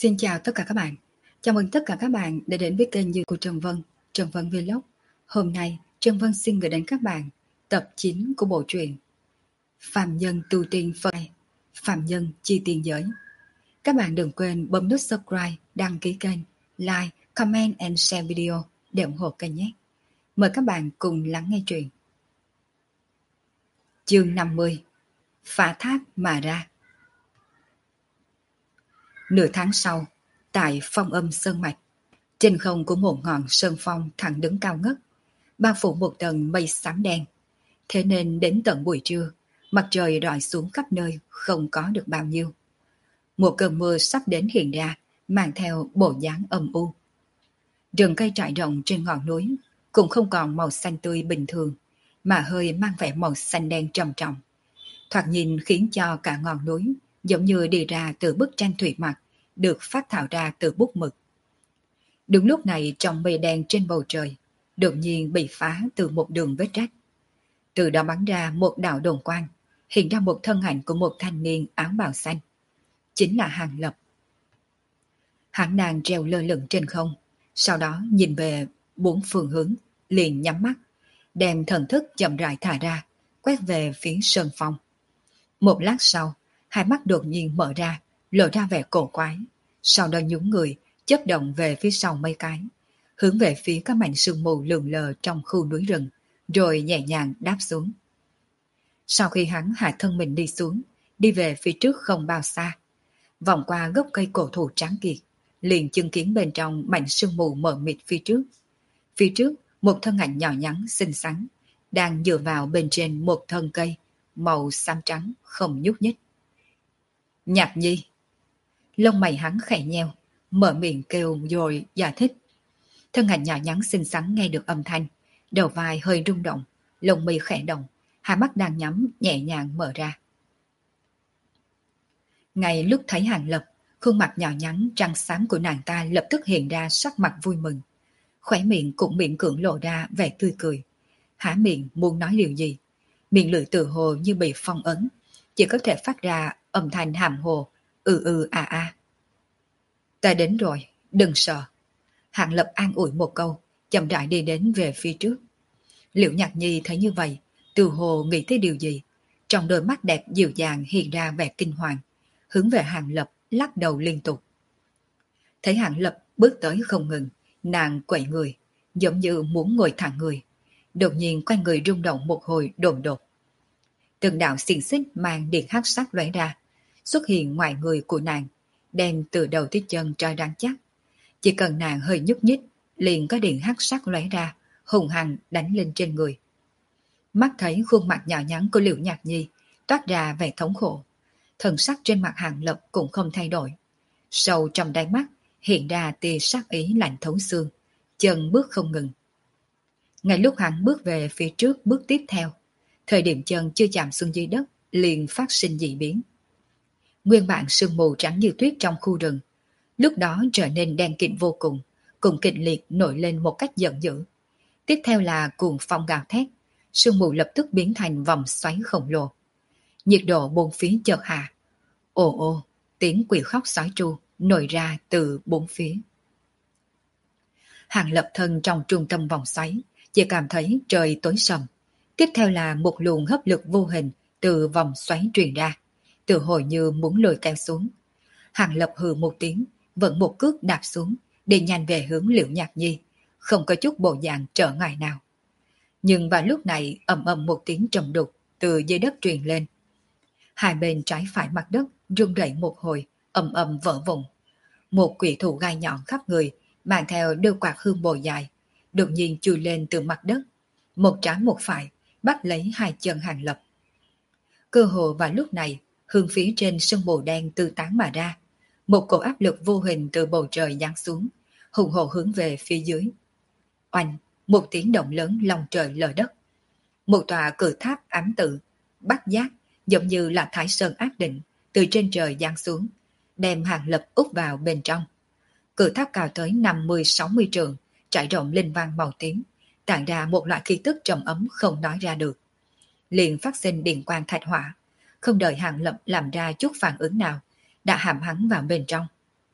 Xin chào tất cả các bạn. Chào mừng tất cả các bạn đã đến với kênh YouTube của Trần Vân Vlog. Hôm nay, Trần Vân xin gửi đến các bạn tập 9 của bộ truyện Phàm Nhân Tu Tiên Phật, Phàm Nhân Chi Tiên Giới. Các bạn đừng quên bấm nút subscribe, đăng ký kênh, like, comment and share video để ủng hộ kênh nhé. Mời các bạn cùng lắng nghe truyện. Chương 50: Phá tháp mà ra. Nửa tháng sau, tại Phong Âm Sơn Mạch, trên không của một ngọn sơn phong thẳng đứng cao ngất, bao phủ một tầng mây xám đen. Thế nên đến tận buổi trưa, mặt trời rọi xuống khắp nơi không có được bao nhiêu. Một cơn mưa sắp đến hiện ra, mang theo bộ dáng âm u. Rừng cây trải rộng trên ngọn núi cũng không còn màu xanh tươi bình thường, mà hơi mang vẻ màu xanh đen trầm trọng. Thoạt nhìn khiến cho cả ngọn núi giống như đi ra từ bức tranh thủy mặc được phát thảo ra từ bút mực. Đúng lúc này, trong mây đen trên bầu trời đột nhiên bị phá từ một đường vết rách. Từ đó bắn ra một đạo đồn quang, hiện ra một thân ảnh của một thanh niên áo bào xanh. Chính là Hàng Lập. Hắn đang treo lơ lửng trên không, sau đó nhìn về bốn phương hướng, liền nhắm mắt, đem thần thức chậm rãi thả ra, quét về phía sơn phong. Một lát sau, hai mắt đột nhiên mở ra, lộ ra vẻ cổ quái, sau đó nhún người, chớp động về phía sau mấy cái, hướng về phía các mảnh sương mù lượn lờ trong khu núi rừng, rồi nhẹ nhàng đáp xuống. Sau khi hắn hạ thân mình đi xuống, đi về phía trước không bao xa, vòng qua gốc cây cổ thụ tráng kiệt, liền chứng kiến bên trong mảnh sương mù mờ mịt phía trước. Phía trước, một thân ảnh nhỏ nhắn xinh xắn, đang dựa vào bên trên một thân cây, màu xám trắng, không nhúc nhích. Nhạc Nhi. Lông mày hắn khẽ nheo, mở miệng kêu rồi giải thích. Thân ảnh nhỏ nhắn xinh xắn nghe được âm thanh, đầu vai hơi rung động, lông mi khẽ động, hai mắt đang nhắm nhẹ nhàng mở ra. Ngay lúc thấy Hàng Lập, khuôn mặt nhỏ nhắn trắng xám của nàng ta lập tức hiện ra sắc mặt vui mừng, khóe miệng cũng miễn cưỡng lộ ra vẻ tươi cười. Há miệng muốn nói điều gì, miệng lưỡi tự hồ như bị phong ấn, chỉ có thể phát ra âm thanh hàm hồ, a. Ta đến rồi, đừng sợ. Hàng Lập an ủi một câu, chậm rãi đi đến về phía trước. Liễu Nhạc Nhi thấy như vậy, tự hồ nghĩ tới điều gì, trong đôi mắt đẹp dịu dàng hiện ra vẻ kinh hoàng, hướng về Hàng Lập lắc đầu liên tục. Thấy Hàng Lập bước tới không ngừng, nàng quậy người, giống như muốn ngồi thẳng người. Đột nhiên quay người rung động một hồi đột đột. Từng đạo xiềng xích mang điện hắc sắc lóe ra, xuất hiện ngoài người của nàng, đem từ đầu tới chân trói rắn chắc. Chỉ cần nàng hơi nhúc nhích, liền có điện hắc sắc lóe ra, hùng hăng đánh lên trên người. Mắt thấy khuôn mặt nhỏ nhắn của Liễu Nhạc Nhi toát ra vẻ thống khổ, thần sắc trên mặt Hàng Lập cũng không thay đổi. Sâu trong đáy mắt hiện ra tia sắc ý lạnh thấu xương, chân bước không ngừng. Ngay lúc hắn bước về phía trước bước tiếp theo, thời điểm chân chưa chạm xuống dưới đất liền phát sinh dị biến. Nguyên bản sương mù trắng như tuyết trong khu rừng, lúc đó trở nên đen kịt vô cùng, cùng kịch liệt nổi lên một cách giận dữ. Tiếp theo là cuồng phong gào thét, sương mù lập tức biến thành vòng xoáy khổng lồ. Nhiệt độ bốn phía chợt hạ. Ồ ô, tiếng quỷ khóc sói tru nổi ra từ bốn phía. Hàng Lập thân trong trung tâm vòng xoáy, chỉ cảm thấy trời tối sầm. Tiếp theo là một luồng hấp lực vô hình từ vòng xoáy truyền ra, tự hồi như muốn lôi kéo xuống. Hàng Lập hừ một tiếng, vẫn một cước đạp xuống, đi nhanh về hướng Liễu Nhạc Nhi, không có chút bộ dạng trở ngại nào. Nhưng vào lúc này ầm ầm một tiếng trầm đục từ dưới đất truyền lên. Hai bên trái phải mặt đất rung rẩy một hồi, ầm ầm vỡ vụn. Một quỷ thủ gai nhọn khắp người, mang theo đôi quạt hương bồ dài, đột nhiên chui lên từ mặt đất, một trái một phải, bắt lấy hai chân Hàng Lập. Cơ hồ vào lúc này, hướng phía trên sân mù đen từ tán mà ra, một cổ áp lực vô hình từ bầu trời giáng xuống, hùng hồ hướng về phía dưới. Oanh, một tiếng động lớn lòng trời lở đất. Một tòa cự tháp ám tự, bắt giác, giống như là Thái Sơn ác định, từ trên trời giáng xuống, đem Hàng Lập úp vào bên trong. Cự tháp cao tới 50-60 trượng, trải rộng linh văn màu tím, tản ra một loại khí tức trầm ấm không nói ra được. Liền phát sinh điện quang thạch hỏa, không đợi Hàng Lập làm ra chút phản ứng nào, đã hàm hắn vào bên trong.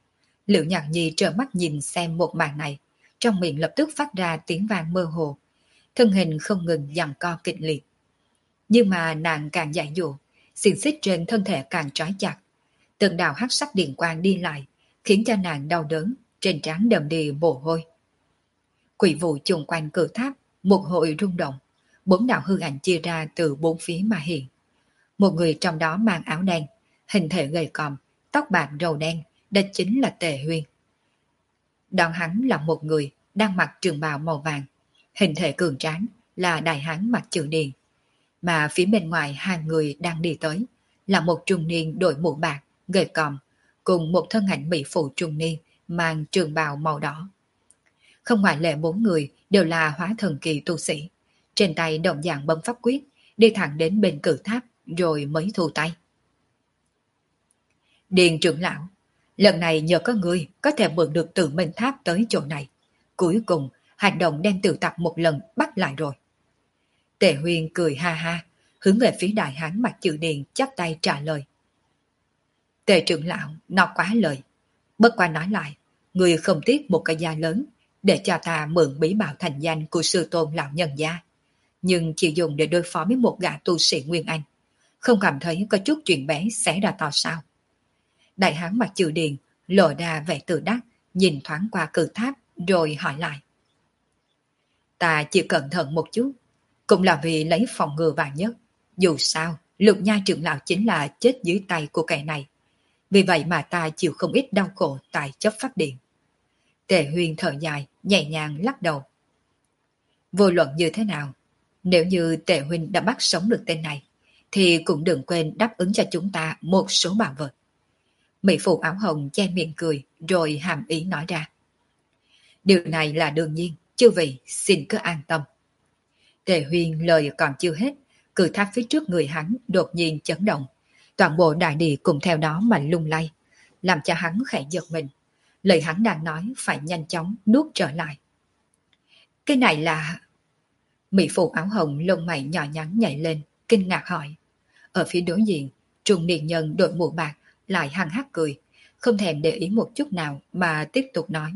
Liệu Nhạc Nhi trợn mắt nhìn xem một màn này, trong miệng lập tức phát ra tiếng vang mơ hồ, thân hình không ngừng giằng co kịch liệt. Nhưng mà nàng càng dại dụ, xiềng xích trên thân thể càng trói chặt. Từng đạo hắc sắc điện quang đi lại, khiến cho nàng đau đớn, trên trán đầm đìa mồ hôi. Quỷ vụ chung quanh cử tháp, một hồi rung động, 4 đạo hư ảnh chia ra từ 4 phía mà hiện. Một người trong đó mang áo đen, hình thể gầy còm, tóc bạc râu đen, đó chính là Tề Huyên. Đón hắn là một người đang mặc trường bào màu vàng, hình thể cường tráng là đại hán mặc chữ điền. Mà phía bên ngoài hai người đang đi tới là một trung niên đội mũ bạc, gầy còm, cùng một thân ảnh mỹ phụ trung niên mang trường bào màu đỏ. Không ngoại lệ 4 người đều là hóa thần kỳ tu sĩ, trên tay động dạng bấm pháp quyết, đi thẳng đến bên cử tháp rồi mới thu tay. Điền trưởng lão, lần này nhờ có người có thể mượn được Tử Minh Tháp tới chỗ này. Cuối cùng, hành động đem Tiểu Tặc một lần bắt lại rồi. Tề Huyên cười ha ha, hướng về phía đại hán mặt chữ điền chắp tay trả lời. Tề trưởng lão, nó quá lời. Bất qua nói lại, người không tiếc một cái giá lớn để cho ta mượn bí bảo thành danh của sư tôn lão nhân gia. Nhưng chỉ dùng để đối phó với một gã tu sĩ Nguyên Anh. Không cảm thấy có chút chuyện bé xảy ra to sao. Đại hán mặt chữ điền lộ ra vẻ tự đắc, nhìn thoáng qua cử tháp rồi hỏi lại. Ta chỉ cẩn thận một chút, cũng là vì lấy phòng ngừa vàng nhất. Dù sao, Lục Nhai trưởng lão chính là chết dưới tay của kẻ này. Vì vậy mà ta chịu không ít đau khổ tại chấp pháp điện. Tề Huyên thở dài, nhẹ nhàng lắc đầu. Vô luận như thế nào, nếu như Tề Huynh đã bắt sống được tên này, thì cũng đừng quên đáp ứng cho chúng ta một số bảo vật. Mỹ phụ áo hồng che miệng cười, rồi hàm ý nói ra. Điều này là đương nhiên, chư vị xin cứ an tâm. Tề Huyên lời còn chưa hết, cử tháp phía trước người hắn đột nhiên chấn động. Toàn bộ đại địa cùng theo đó mà lung lay, làm cho hắn khẽ giật mình. Lời hắn đang nói phải nhanh chóng nuốt trở lại. Cái này là... Mỹ phụ áo hồng lông mày nhỏ nhắn nhảy lên, kinh ngạc hỏi. Ở phía đối diện, trung niên nhân đội mũ bạc lại hăng hắc cười, không thèm để ý một chút nào mà tiếp tục nói.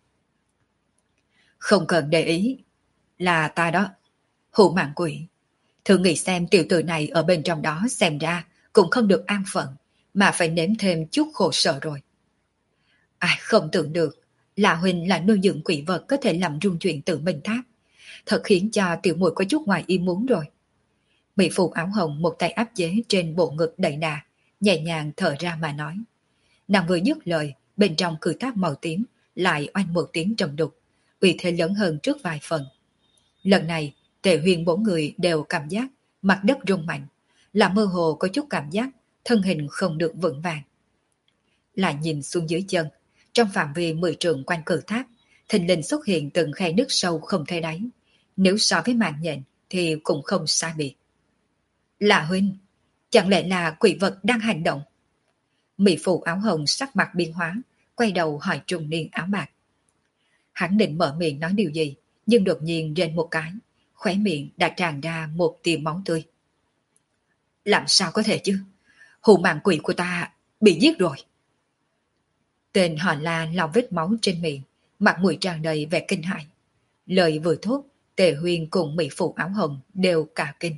Không cần để ý, là ta đó, Hữu Mạng Quỷ. Thử nghĩ xem tiểu tử này ở bên trong đó xem ra cũng không được an phận, mà phải nếm thêm chút khổ sở rồi. Ai không tưởng được, là huynh là nuôi dưỡng quỷ vật có thể làm rung chuyển Tử Minh Tháp. Thật khiến cho tiểu muội có chút ngoài ý muốn rồi. Mỹ phụ áo hồng một tay áp chế trên bộ ngực đầy đà, nhẹ nhàng thở ra mà nói. Nàng vừa dứt lời, bên trong cử tháp màu tím lại oanh một tiếng trầm đục, uy thế lớn hơn trước vài phần. Lần này, Tề Huyên 4 người đều cảm giác mặt đất rung mạnh, là mơ hồ có chút cảm giác thân hình không được vững vàng. Lại nhìn xuống dưới chân, trong phạm vi 10 trượng quanh cử tháp, thình lình xuất hiện từng khe nước sâu không thấy đáy. Nếu so với mạng nhện thì cũng không xa biệt. Là huynh, chẳng lẽ là quỷ vật đang hành động? Mỹ phụ áo hồng sắc mặt biến hóa, quay đầu hỏi trung niên áo bạc. Hắn định mở miệng nói điều gì, nhưng đột nhiên rên một cái, khóe miệng đã tràn ra một tia máu tươi. Làm sao có thể chứ? Hù mạng quỷ của ta bị giết rồi. Tên họ La lau vết máu trên miệng, mặt mũi tràn đầy vẻ kinh hãi. Lời vừa thốt, Tề Huyên cùng mỹ phụ áo hồng đều cả kinh.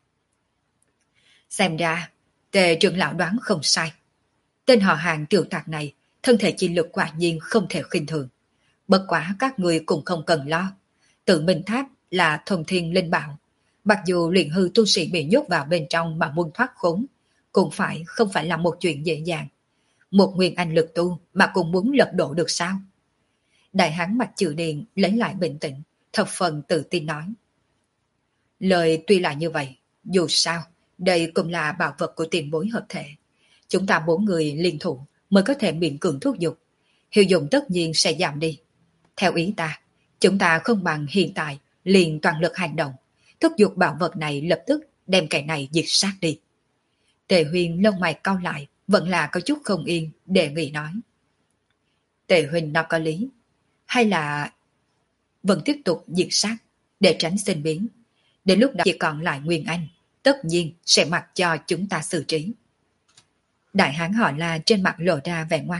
Xem ra, Tề trưởng lão đoán không sai. Tên họ hàng tiểu tạc này, thân thể chi lực quả nhiên không thể khinh thường. Bất quá các người cũng không cần lo. Tự Minh Tháp là thông thiên linh bảo. Mặc dù luyện hư tu sĩ bị nhốt vào bên trong mà muốn thoát khốn, cũng không phải là một chuyện dễ dàng. Một nguyên anh lực tu mà cũng muốn lật đổ được sao? Đại hán mặt chữ điền lấy lại bình tĩnh, thập phần tự tin nói. Lời tuy là như vậy, dù sao, đây cũng là bảo vật của tiền bối hợp thể. Chúng ta 4 người liên thủ mới có thể miễn cưỡng thúc giục. Hiệu dụng tất nhiên sẽ giảm đi. Theo ý ta, chúng ta không bằng hiện tại liền toàn lực hành động, thúc giục bảo vật này lập tức đem kẻ này diệt sát đi. Tề Huyên lông mày cau lại, vẫn là có chút không yên, đề nghị nói. Tề Huynh nó có lý, hay là vẫn tiếp tục diệt sát để tránh sinh biến. Đến lúc đó chỉ còn lại Nguyên Anh, tất nhiên sẽ mặc cho chúng ta xử trí. Đại hán họ La trên mặt lộ ra vẻ ngoan độc,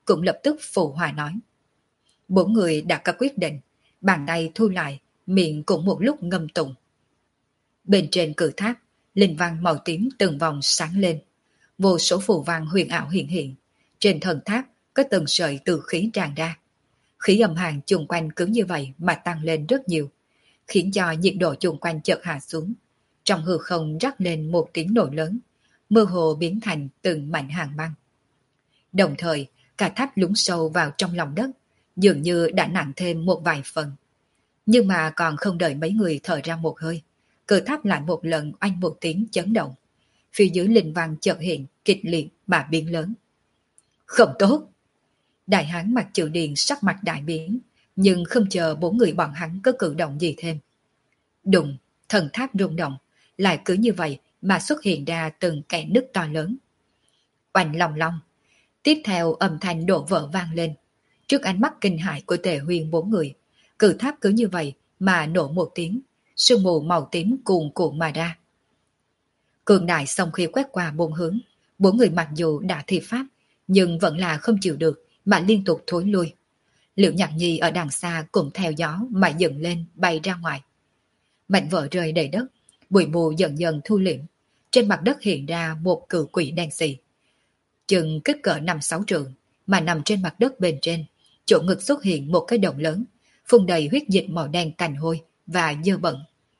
cũng lập tức phụ hòa nói. Bốn người đã có quyết định, bàn tay thu lại, miệng cũng một lúc ngâm tụng. Bên trên cử tháp, linh văn màu tím từng vòng sáng lên. Vô số phù văn huyền ảo hiện hiện. Trên thần tháp có từng sợi từ khí tràn ra. Khí âm hàn chung quanh cứ như vậy mà tăng lên rất nhiều, khiến cho nhiệt độ chung quanh chợt hạ xuống. Trong hư không rắc lên một tiếng nổ lớn, mơ hồ biến thành từng mảnh hàng băng. Đồng thời, cả tháp lún sâu vào trong lòng đất, dường như đã nặng thêm một vài phần. Nhưng mà còn không đợi mấy người thở ra một hơi, cửa tháp lại một lần oanh một tiếng chấn động. Phía dưới linh văn chợt hiện kịch liệt mà biến lớn. Không tốt! Đại hán mặt chữ điền sắc mặt đại biến, nhưng không chờ bốn người bọn hắn có cử động gì thêm. Đùng, thần tháp rung động, lại cứ như vậy mà xuất hiện ra từng kẽ nứt to lớn. Oanh long long, tiếp theo âm thanh đổ vỡ vang lên. Trước ánh mắt kinh hãi của Tề Huyên bốn người, cử tháp cứ như vậy mà nổ một tiếng, sương mù màu tím cuồn cuộn mà ra. Cường đại song khi quét qua bốn hướng, bốn người mặc dù đã thi pháp, nhưng vẫn là không chịu được mà liên tục thối lui. Liễu Nhạc Nhi ở đằng xa cũng theo gió mà dựng lên bay ra ngoài. Mảnh vỡ rơi đầy đất, bụi mù dần dần thu liễm, trên mặt đất hiện ra một cự quỷ đen xì. Chừng kích cỡ 5-6 trượng, mà nằm trên mặt đất bên trên, chỗ ngực xuất hiện một cái động lớn, phun đầy huyết dịch màu đen cành hôi và dơ bẩn.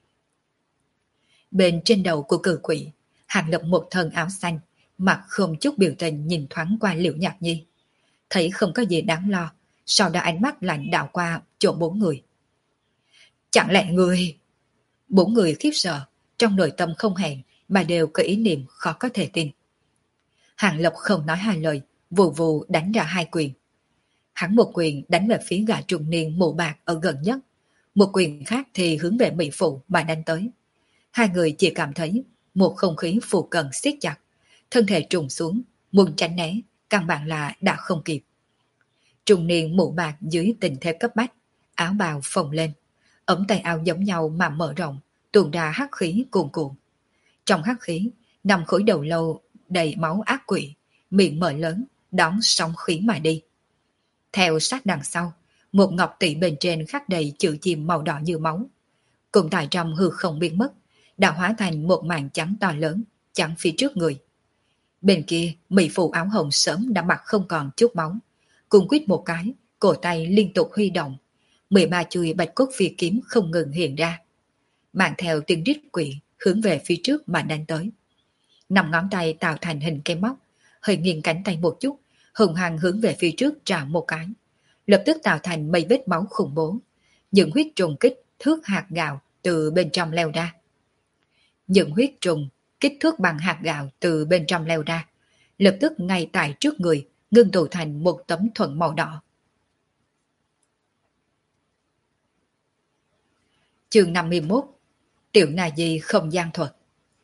Bên trên đầu của cự quỷ, Hàng Lập một thân áo xanh, mặt không chút biểu tình nhìn thoáng qua Liễu Nhạc Nhi. Thấy không có gì đáng lo, sau đó ánh mắt lạnh đảo qua chỗ bốn người. Chẳng lẽ người... Bốn người khiếp sợ, trong nội tâm không hẹn mà đều có ý niệm khó có thể tin. Hàng Lập không nói hai lời, vù vù đánh ra hai quyền. Hắn một quyền đánh về phía gã trung niên mũ bạc ở gần nhất, một quyền khác thì hướng về Mỹ Phụ mà đánh tới. Hai người chỉ cảm thấy một không khí phù cận siết chặt, thân thể trùng xuống, muốn tránh né, căn bản là đã không kịp. Trung niên mũ bạc dưới tình thế cấp bách, áo bào phồng lên, ống tay áo giống nhau mà mở rộng, tuôn ra hắc khí cuồn cuộn. Trong hắc khí, nằm khối đầu lâu đầy máu ác quỷ, miệng mở lớn, đón sóng khí mà đi. Theo sát đằng sau, một ngọc tỷ bên trên khắc đầy chữ chìm màu đỏ như máu. Cùng tại trong hư không biến mất, đã hóa thành một màn trắng to lớn, chắn phía trước người. Bên kia, mỹ phụ áo hồng sớm đã mặt không còn chút máu. Cùng quýt một cái, cổ tay liên tục huy động. 13 chuôi bạch cốt phi kiếm không ngừng hiện ra. Mang theo tiếng rít quỷ, hướng về phía trước mà đánh tới. 5 ngón tay tạo thành hình cái móc, hơi nghiêng cánh tay một chút, hùng hăng hướng về phía trước trào một cái. Lập tức tạo thành mấy vết máu khủng bố. Những huyết trùng kích thước hạt gạo từ bên trong leo ra. Những huyết trùng kích thước bằng hạt gạo từ bên trong leo ra. Lập tức ngay tại trước người, ngưng tụ thành một tấm thuẫn màu đỏ. Chương 51. Tiểu Na Di không gian thuật.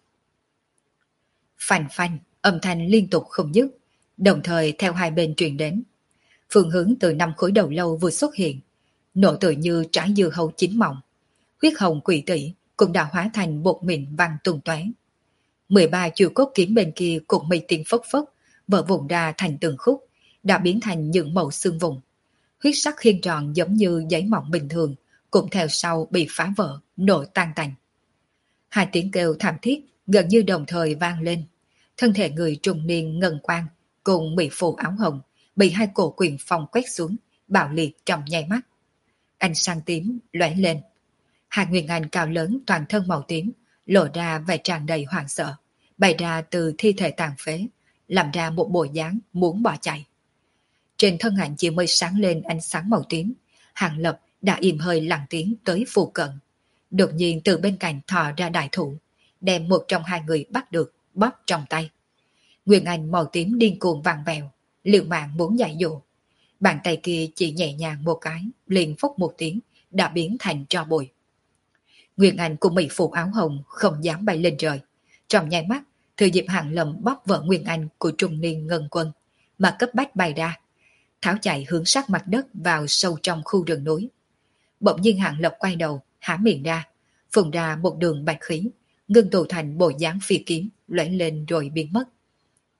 Phanh phanh, âm thanh liên tục không dứt, đồng thời theo hai bên truyền đến. Phương hướng từ 5 khối đầu lâu vừa xuất hiện, nổ tự như trái dưa hấu chín mọng. Huyết hồng quỷ tỷ cũng đã hóa thành bột mịn văng tung tóe. 13 chiều cốt kiếm bên kia cũng mây tiếng phốc phốc, vỡ vụn ra thành từng khúc, đã biến thành những mẩu xương vùng. Huyết sắc khiên tròn giống như giấy mỏng bình thường, cũng theo sau bị phá vỡ, nổ tan tành. Hai tiếng kêu thảm thiết gần như đồng thời vang lên. Thân thể người trung niên ngân quang cùng mỹ phụ áo hồng bị hai cổ quyền phong quét xuống, bạo liệt trong nháy mắt. Ánh sáng tím lóe lên. Hai nguyên anh cao lớn toàn thân màu tím, lộ ra vẻ tràn đầy hoảng sợ, bày ra từ thi thể tàn phế, làm ra một bộ dáng muốn bỏ chạy. Trên thân ảnh chỉ mới sáng lên ánh sáng màu tím, Hàng Lập đã im hơi lặng tiếng tới phụ cận. Đột nhiên từ bên cạnh thò ra đại thủ, đem một trong hai người bắt được, bóp trong tay. Nguyên anh màu tím điên cuồng vàng vèo, liều mạng muốn dạy dỗ. Bàn tay kia chỉ nhẹ nhàng một cái, liền phốc một tiếng, đã biến thành tro bụi. Nguyên anh của mỹ phụ áo hồng không dám bay lên trời. Trong nháy mắt, thừa dịp Hàng Lâm bóp vỡ nguyên anh của trung niên ngân quân, mà cấp bách bay ra, tháo chạy hướng sát mặt đất vào sâu trong khu rừng núi. Bỗng nhiên Hàng Lập quay đầu, há miệng ra, phun ra một đường bạch khí, ngưng tụ thành bộ dáng phi kiếm, lóe lên rồi biến mất.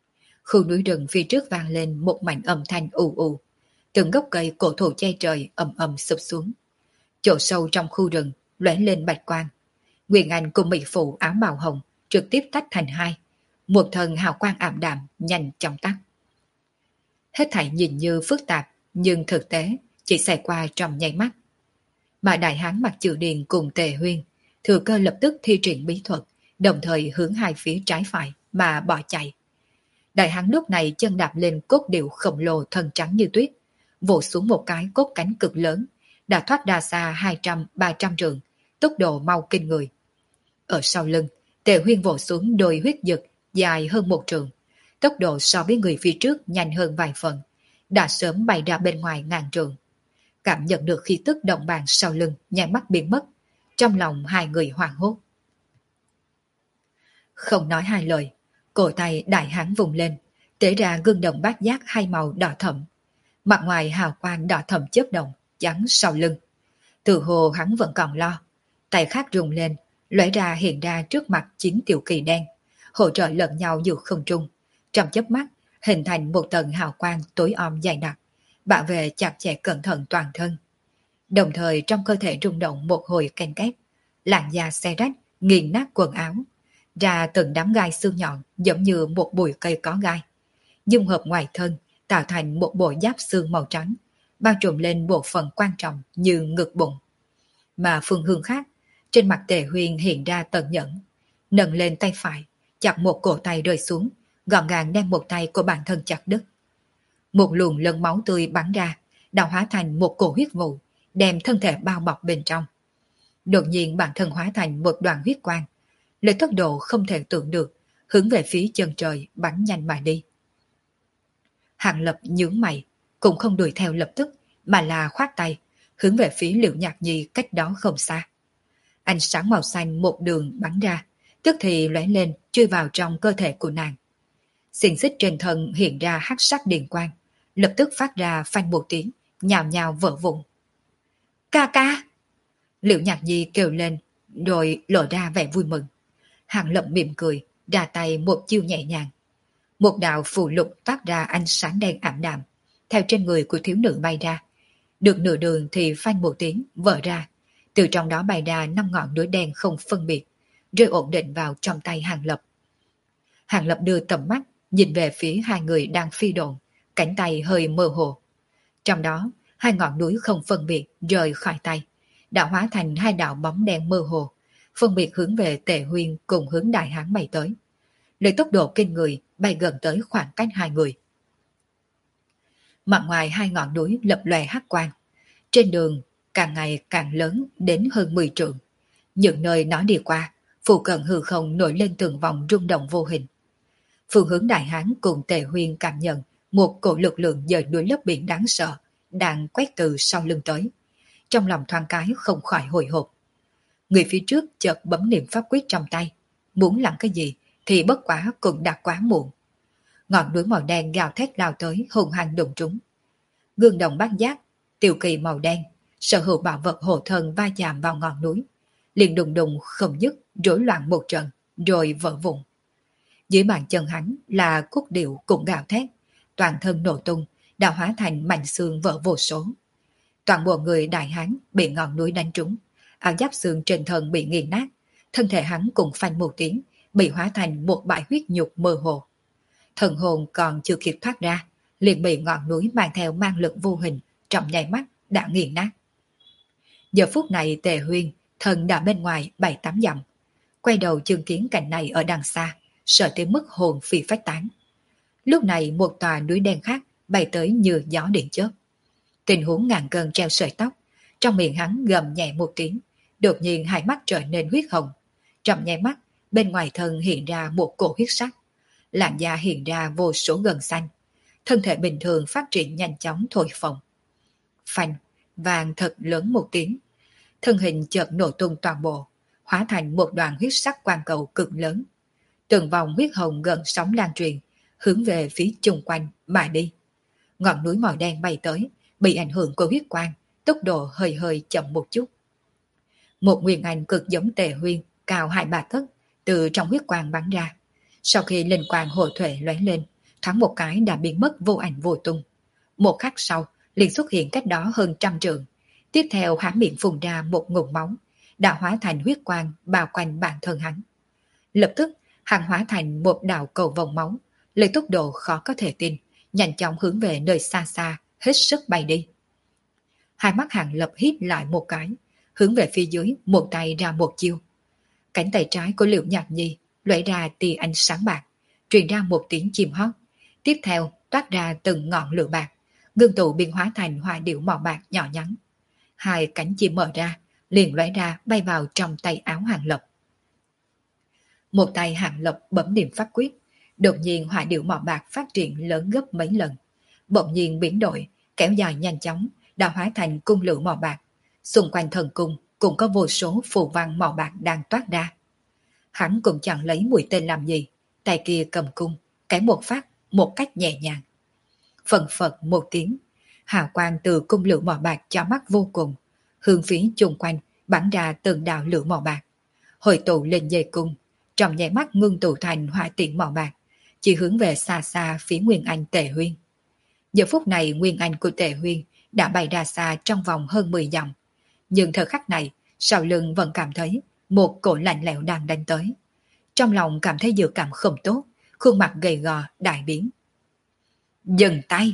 Khu núi rừng phía trước vang lên một mảnh âm thanh ù ù. Từng gốc cây cổ thụ che trời ầm ầm sụp xuống. Chỗ sâu trong khu rừng lóe lên bạch quang. Nguyên Anh cùng mỹ phụ áo màu hồng trực tiếp tách thành hai. Một thần hào quang ảm đạm nhanh chóng tắt. Hết thảy nhìn như phức tạp, nhưng thực tế chỉ xảy qua trong nháy mắt. Mà đại hán mặc chữ điền cùng Tề Huyên thừa cơ lập tức thi triển bí thuật, đồng thời hướng hai phía trái phải mà bỏ chạy. Đại hán lúc này chân đạp lên cốt điệu khổng lồ thân trắng như tuyết, vỗ xuống một cái cốt cánh cực lớn, đã thoát ra xa 200-300 trượng, tốc độ mau kinh người. Ở sau lưng, Tề Huyên vỗ xuống đôi huyết dực dài hơn 1 trượng, tốc độ so với người phía trước nhanh hơn vài phần, đã sớm bay ra bên ngoài ngàn trượng. Cảm nhận được khí tức động bàn sau lưng nháy mắt biến mất, trong lòng hai người hoảng hốt. Không nói hai lời, cổ tay đại hán vùng lên, tế ra gương đồng bát giác hai màu đỏ thẫm. Mặt ngoài hào quang đỏ thẫm chớp động, chắn sau lưng. Từ hồ hắn vẫn còn lo, tay khác rung lên, lóe ra hiện ra trước mặt 9 tiểu kỳ đen, hỗ trợ lẫn nhau giữa không trung. Trong chớp mắt, hình thành một tầng hào quang tối om dày đặc, bảo vệ chặt chẽ cẩn thận toàn thân. Đồng thời trong cơ thể rung động một hồi ken két, làn da xe rách, nghiền nát quần áo, ra từng đám gai xương nhọn giống như một bụi cây có gai. Dung hợp ngoài thân, tạo thành một bộ giáp xương màu trắng, bao trùm lên bộ phận quan trọng như ngực bụng. Mà phương hướng khác, trên mặt Tề Huyên hiện ra tận nhẫn, nâng lên tay phải, chặt một cổ tay rơi xuống, gọn gàng đem một tay của bản thân chặt đứt. Một luồng lân máu tươi bắn ra, đã hóa thành một cổ huyết vụ, đem thân thể bao bọc bên trong. Đột nhiên bản thân hóa thành một đoàn huyết quang, lấy tốc độ không thể tưởng được, hướng về phía chân trời bắn nhanh mà đi. Hàng Lập nhướng mày, cũng không đuổi theo lập tức, mà là khoát tay, hướng về phía Liễu Nhạc Nhi cách đó không xa. Ánh sáng màu xanh một đường bắn ra, tức thì lóe lên chui vào trong cơ thể của nàng. Xiềng xích trên thân hiện ra hắc sắc điện quang, lập tức phát ra phanh một tiếng, nhào nhào vỡ vụn. Ca ca! Liễu Nhạc Nhi kêu lên, rồi lộ ra vẻ vui mừng. Hàng Lập mỉm cười, ra tay một chiêu nhẹ nhàng. Một đạo phù lục toát ra ánh sáng đen ảm đạm, theo trên người của thiếu nữ bay ra. Được nửa đường thì phanh một tiếng, vỡ ra. Từ trong đó bay ra 5 ngọn núi đen không phân biệt, rơi ổn định vào trong tay Hàng Lập. Hàng Lập đưa tầm mắt, nhìn về phía hai người đang phi độn, cánh tay hơi mơ hồ. Trong đó, 2 ngọn núi không phân biệt rời khỏi tay, đã hóa thành 2 đạo bóng đen mơ hồ, phân biệt hướng về Tề Huyên cùng hướng đại hán bay tới. Lấy tốc độ kinh người bay gần tới khoảng cách hai người. Mặt ngoài 2 ngọn núi lập lòe hắc quang, trên đường càng ngày càng lớn đến hơn 10 trượng. Những nơi nó đi qua, phụ cận hư không nổi lên từng vòng rung động vô hình. Phương hướng đại hán cùng Tề Huyên cảm nhận một cổ lực lượng dời núi lấp biển đáng sợ đang quét từ sau lưng tới. Trong lòng thoáng cái không khỏi hồi hộp. Người phía trước chợt bấm niệm pháp quyết trong tay, muốn làm cái gì thì bất quá cũng đã quá muộn. Ngọn núi màu đen gào thét lao tới hùng hăng đụng trúng. Gương đồng bát giác, tiểu kỳ màu đen, sở hữu bảo vật hộ thân va chạm vào ngọn núi, liền đùng đùng không dứt, rối loạn một trận, rồi vỡ vụn. Dưới bàn chân hắn là cúc điệu cũng gào thét, toàn thân nổ tung, đã hóa thành mảnh xương vỡ vô số. Toàn bộ người đại hán bị ngọn núi đánh trúng, áo giáp xương trên thân bị nghiền nát, thân thể hắn cũng phanh một tiếng, bị hóa thành một bãi huyết nhục mơ hồ. Thần hồn còn chưa kịp thoát ra, liền bị ngọn núi mang theo mang lực vô hình, trong nháy mắt đã nghiền nát. Giờ phút này Tề Huyên, thần đã bên ngoài 7-8 dặm, quay đầu chứng kiến cảnh này ở đằng xa, sợ tới mức hồn phi phách tán. Lúc này một tòa núi đen khác bay tới như gió điện chớp. Tình huống ngàn cân treo sợi tóc, trong miệng hắn gầm nhẹ một tiếng, đột nhiên hai mắt trở nên huyết hồng. Trong nháy mắt, bên ngoài thân hiện ra một cổ huyết sắc, làn da hiện ra vô số gân xanh, thân thể bình thường phát triển nhanh chóng thổi phồng. Phanh, vàng thật lớn một tiếng, thân hình chợt nổ tung toàn bộ, hóa thành một đoàn huyết sắc quang cầu cực lớn. Từng vòng huyết hồng gần sóng lan truyền, hướng về phía chung quanh mà đi. Ngọn núi màu đen bay tới, bị ảnh hưởng của huyết quang, tốc độ hơi hơi chậm một chút. Một nguyên anh cực giống Tề Huyên, cao 2-3 tấc, từ trong huyết quang bắn ra. Sau khi linh quang hộ thuệ lóe lên, thoáng một cái đã biến mất vô ảnh vô tung. Một khắc sau, liền xuất hiện cách đó hơn 100 trượng. Tiếp theo há miệng phun ra một ngụm máu, đã hóa thành huyết quang bao quanh bản thân hắn. Lập tức, hắn hóa thành một đạo cầu vòng máu, lấy tốc độ khó có thể tin, nhanh chóng hướng về nơi xa xa, hết sức bay đi. Hai mắt Hàng Lập híp lại một cái, hướng về phía dưới một tay ra một chiêu. Cánh tay trái của Liễu Nhạc Nhi lóe ra tia ánh sáng bạc, truyền ra một tiếng chim hót. Tiếp theo toát ra từng ngọn lửa bạc, ngưng tụ biến hóa thành hoa điểu màu bạc nhỏ nhắn. Hai cánh chim mở ra, liền lóe ra bay vào trong tay áo Hàng Lập. Một tay Hàng Lập bấm niệm pháp quyết, đột nhiên hỏa điểu màu bạc phát triển lớn gấp mấy lần, bỗng nhiên biến đổi, kéo dài nhanh chóng, đã hóa thành cung lửa màu bạc. Xung quanh thần cung cũng có vô số phù văn màu bạc đang toát ra. Hắn cũng chẳng lấy mũi tên làm gì, tay kia cầm cung, cái một phát, một cách nhẹ nhàng. Phần phật một tiếng, hào quang từ cung lửa màu bạc chói mắt vô cùng, hướng phía chung quanh bắn ra từng đạo lửa màu bạc, hội tụ lên dây cung, trong nháy mắt ngưng tụ thành hỏa tiễn màu bạc, chỉ hướng về xa xa phía Nguyên Anh Tề Huyên. Giờ phút này Nguyên Anh của Tề Huyên đã bay ra xa trong vòng hơn 10 dặm, nhưng thời khắc này sau lưng vẫn cảm thấy một cổ lạnh lẽo đang đánh tới. Trong lòng cảm thấy dự cảm không tốt, khuôn mặt gầy gò đại biến. Dừng tay!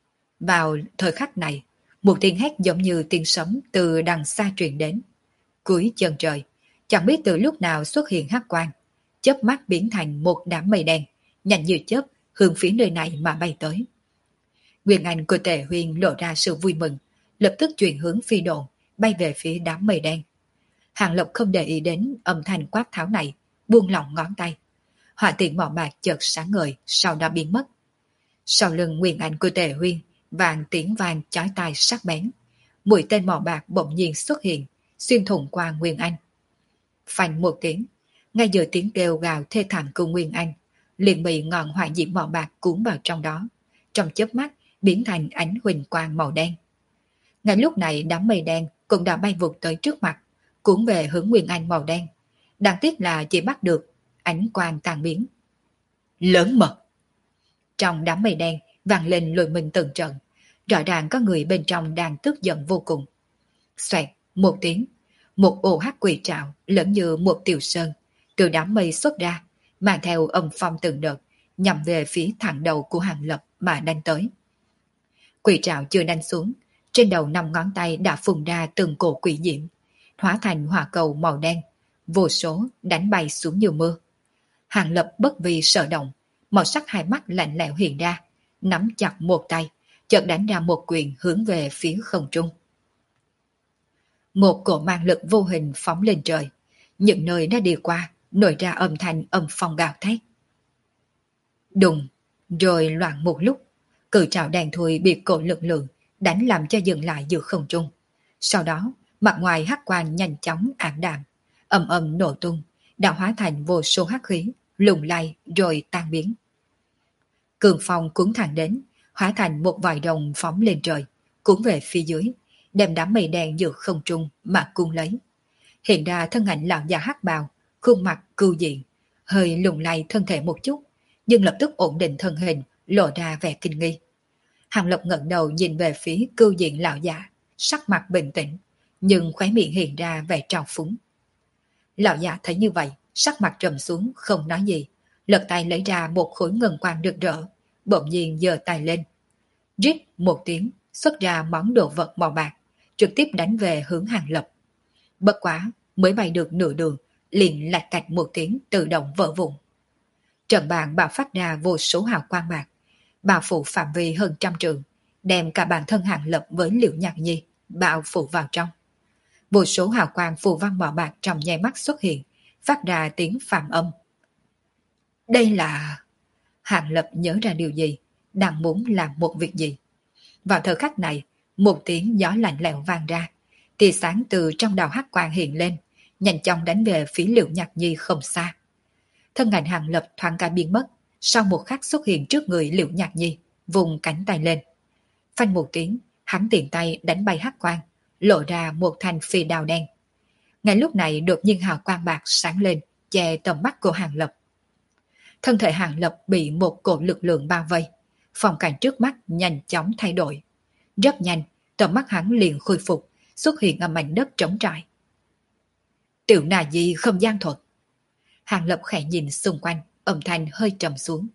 Vào thời khắc này, một tiếng hét giống như tiếng sấm từ đằng xa truyền đến. Cuối chân trời, chẳng biết từ lúc nào xuất hiện hắc quang, chớp mắt biến thành một đám mây đen, nhanh như chớp hướng phía nơi này mà bay tới. Nguyên Anh của Tề Huyên lộ ra sự vui mừng, lập tức chuyển hướng phi độn, bay về phía đám mây đen. Hàng Lập không để ý đến âm thanh quát tháo này, buông lỏng ngón tay. Hỏa tiễn màu bạc chợt sáng ngời, sau đó biến mất. Sau lưng Nguyên Anh của Tề Huyên, vàng tiếng vàng chói tai sắc bén. Mũi tên màu bạc bỗng nhiên xuất hiện, xuyên thủng qua Nguyên Anh. Phanh một tiếng, ngay giữa tiếng kêu gào thê thảm của Nguyên Anh, liền bị ngọn hỏa diễm màu bạc cuốn vào trong đó, trong chớp mắt biến thành ánh huỳnh quang màu đen. Ngay lúc này đám mây đen cũng đã bay vụt tới trước mặt, cuốn về hướng Nguyên Anh màu đen. Đáng tiếc là chỉ bắt được ánh quang tan biến. Lớn mật! Trong đám mây đen vang lên lùi mình từng trận, rõ ràng có người bên trong đang tức giận vô cùng. Xoẹt một tiếng, một ô hắc quỷ trảo lớn như một tiểu sơn từ đám mây xuất ra, mang theo âm phong từng đợt, nhằm về phía thẳng đầu của Hàng Lập mà đánh tới. Quỷ trảo chưa đánh xuống, trên đầu 5 ngón tay đã phun ra từng cổ quỷ diễm, hóa thành hỏa cầu màu đen, vô số đánh bay xuống như mưa. Hàng Lập bất vi sợ động, màu sắc hai mắt lạnh lẽo hiện ra, nắm chặt một tay, chợt đánh ra một quyền hướng về phía không trung. Một cổ mang lực vô hình phóng lên trời, những nơi đã đi qua nổi ra âm thanh âm phong gào thét. Đùng, rồi loạn một lúc, cự trảo đèn thui bị cổ lực lượng đánh làm cho dừng lại giữa không trung. Sau đó, mặt ngoài hắc quang nhanh chóng ảm đạm, ầm ầm nổ tung, đã hóa thành vô số hắc khí, lùng lay rồi tan biến. Cường phong cuốn thẳng đến, hóa thành một vòi rồng phóng lên trời, cuốn về phía dưới, đem đám mây đen giữa không trung mà cuốn lấy. Hiện ra thân ảnh lão già hắc bào, khuôn mặt cưu diện, hơi lùng lay thân thể một chút, nhưng lập tức ổn định thân hình, lộ ra vẻ kinh nghi. Hàng Lập ngẩng đầu nhìn về phía cưu diện lão già, sắc mặt bình tĩnh, nhưng khóe miệng hiện ra vẻ trào phúng. Lão già thấy như vậy, sắc mặt trầm xuống không nói gì, lật tay lấy ra một khối ngân quang rực rỡ, bỗng nhiên giơ tay lên. Rít một tiếng, xuất ra món đồ vật màu bạc, trực tiếp đánh về hướng Hàng Lập. Bất quá, mới bay được nửa đường, liền lạch cạch một tiếng tự động vỡ vụn. Trận bàn bạo phát ra vô số hào quang bạc, bao phủ phạm vi hơn 100 trượng, đem cả bản thân Hàng Lập với Liễu Nhạc Nhi bao phủ vào trong. Vô số hào quang phù văn màu bạc trong nháy mắt xuất hiện, phát ra tiếng phàm âm. Đây là... Hàng Lập nhớ ra điều gì, đang muốn làm một việc gì. Vào thời khắc này, một tiếng gió lạnh lẽo vang ra, tia sáng từ trong đầu hắc quang hiện lên, nhanh chóng đánh về phía Liễu Nhạc Nhi không xa. Thân ảnh Hàng Lập thoáng cái biến mất, sau một khắc xuất hiện trước người Liễu Nhạc Nhi, vùng cánh tay lên. Phanh một tiếng, hắn tiện tay đánh bay hắc quang, lộ ra một thanh phi đao đen. Ngay lúc này đột nhiên hào quang bạc sáng lên, che tầm mắt của Hàng Lập. Thân thể Hàng Lập bị một cổ lực lượng bao vây, phong cảnh trước mắt nhanh chóng thay đổi. Rất nhanh, tầm mắt hắn liền khôi phục, xuất hiện ở mảnh đất trống trải. Tiểu nà di không gian thuật. Hàng Lập khẽ nhìn xung quanh, âm thanh hơi trầm xuống.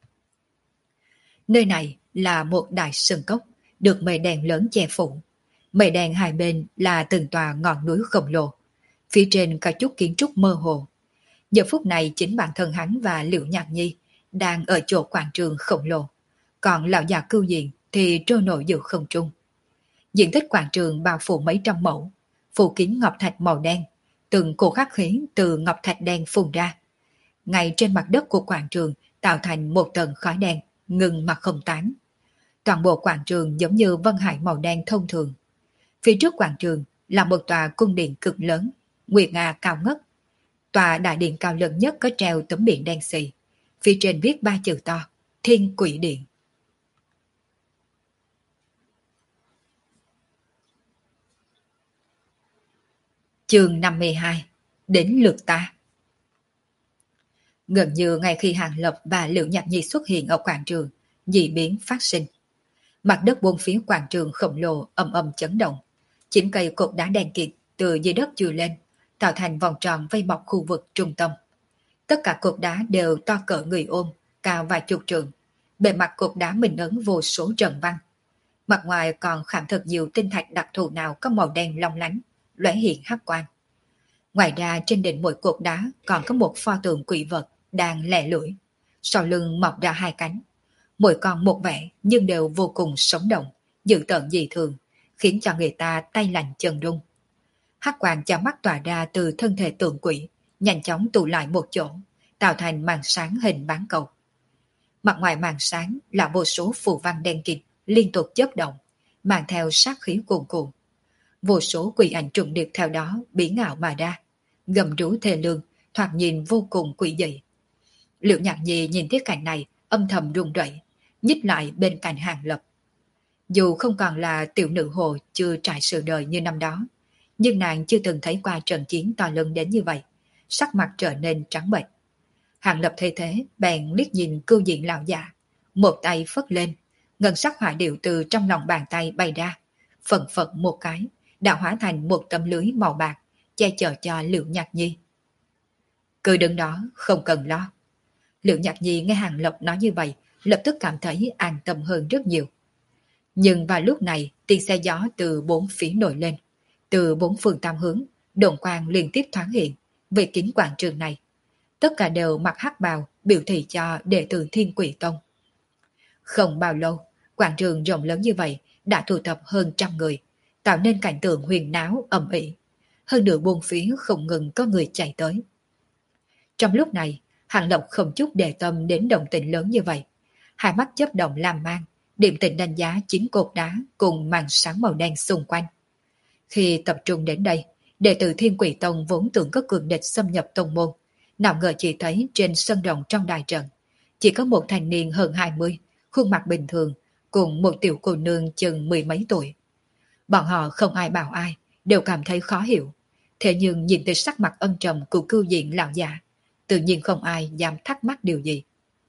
Nơi này là một đại sơn cốc, được mây đen lớn che phủ. Mây đen hai bên là từng tòa ngọn núi khổng lồ, phía trên có chút kiến trúc mơ hồ. Giờ phút này chính bản thân hắn và Liễu Nhạc Nhi đang ở chỗ quảng trường khổng lồ, còn lão già Cưu Diện thì trôi nổi giữa không trung. Diện tích quảng trường bao phủ mấy trăm mẫu, phủ kín ngọc thạch màu đen, từng cổ khắc khí từ ngọc thạch đen phun ra. Ngay trên mặt đất của quảng trường tạo thành một tầng khói đen, ngừng mà không tán. Toàn bộ quảng trường giống như vân hải màu đen thông thường. Phía trước quảng trường là một tòa cung điện cực lớn, nguyệt nga cao ngất. Tòa đại điện cao lớn nhất có treo tấm biển đen xì, phía trên viết 3 chữ to: Thiên Quỷ Điện. Chương 52. Đến lượt ta. Gần như ngay khi Hàng Lập và Liễu Nhạc Nhi xuất hiện ở quảng trường, dị biến phát sinh. Mặt đất bốn phía quảng trường khổng lồ ầm ầm chấn động, chín cây cột đá đen kịt từ dưới đất chui lên, tạo thành vòng tròn vây bọc khu vực trung tâm. Tất cả cột đá đều to cỡ người ôm, cao vài chục trượng. Bề mặt cột đá minh ấn vô số trận văn. Mặt ngoài còn khảm thật nhiều tinh thạch đặc thù nào có màu đen long lánh, lóe hiện hắc quang. Ngoài ra trên đỉnh mỗi cột đá còn có một pho tượng quỷ vật đang lè lưỡi, sau lưng mọc ra hai cánh. Mỗi con một vẻ nhưng đều vô cùng sống động, dữ tợn dị thường, khiến cho người ta tay lạnh chân run. Hắc quang chói mắt tỏa ra từ thân thể tượng quỷ, nhanh chóng tụ lại một chỗ, tạo thành màn sáng hình bán cầu. Mặt ngoài màn sáng là vô số phù văn đen kịt liên tục chớp động, mang theo sát khí cuồn cuộn. Vô số quỷ ảnh trùng điệp theo đó bỉ ngạo mà ra, gầm rú thê lương, thoạt nhìn vô cùng quỷ dị. Liễu Nhạc Nhi nhìn thấy cảnh này, âm thầm run rẩy, nhích lại bên cạnh Hàng Lập. Dù không còn là tiểu nữ hồ chưa trải sự đời như năm đó, nhưng nàng chưa từng thấy qua trận chiến to lớn đến như vậy, sắc mặt trở nên trắng bệch. Hàng Lập thấy thế, bèn liếc nhìn Cưu Diện lão già, một tay phất lên, ngân sắc hỏa điệu từ trong lòng bàn tay bay ra, phần phật một cái, đã hóa thành một tấm lưới màu bạc, che chở cho Liễu Nhạc Nhi. Cứ đứng đó, không cần lo. Liễu Nhạc Nhi nghe Hàng Lập nói như vậy, lập tức cảm thấy an tâm hơn rất nhiều. Nhưng vào lúc này, tiếng xe gió từ bốn phía nổi lên, từ bốn phương tam hướng, đồn quang liên tiếp thoáng hiện, về kín quảng trường này. Tất cả đều mặc hắc bào, biểu thị cho đệ tử Thiên Quỷ Tông. Không bao lâu, quảng trường rộng lớn như vậy đã tụ tập hơn 100 người, tạo nên cảnh tượng huyền náo ầm ĩ. Hơn nửa bốn phía không ngừng có người chạy tới. Trong lúc này, Hàng Lập không chút để tâm đến động tĩnh lớn như vậy. Hai mắt chớp động làm mang, điểm tĩnh đánh giá 9 cột đá cùng màn sáng màu đen xung quanh. Khi tập trung đến đây, đệ tử Thiên Quỷ Tông vốn tưởng có cường địch xâm nhập tông môn, nào ngờ chỉ thấy trên sân rộng trong đại trận chỉ có một thanh niên hơn 20, khuôn mặt bình thường, cùng một tiểu cô nương chừng mười mấy tuổi. Bọn họ không ai bảo ai, đều cảm thấy khó hiểu. Thế nhưng nhìn tới sắc mặt ân trầm của Cưu Diện lão già, tự nhiên không ai dám thắc mắc điều gì.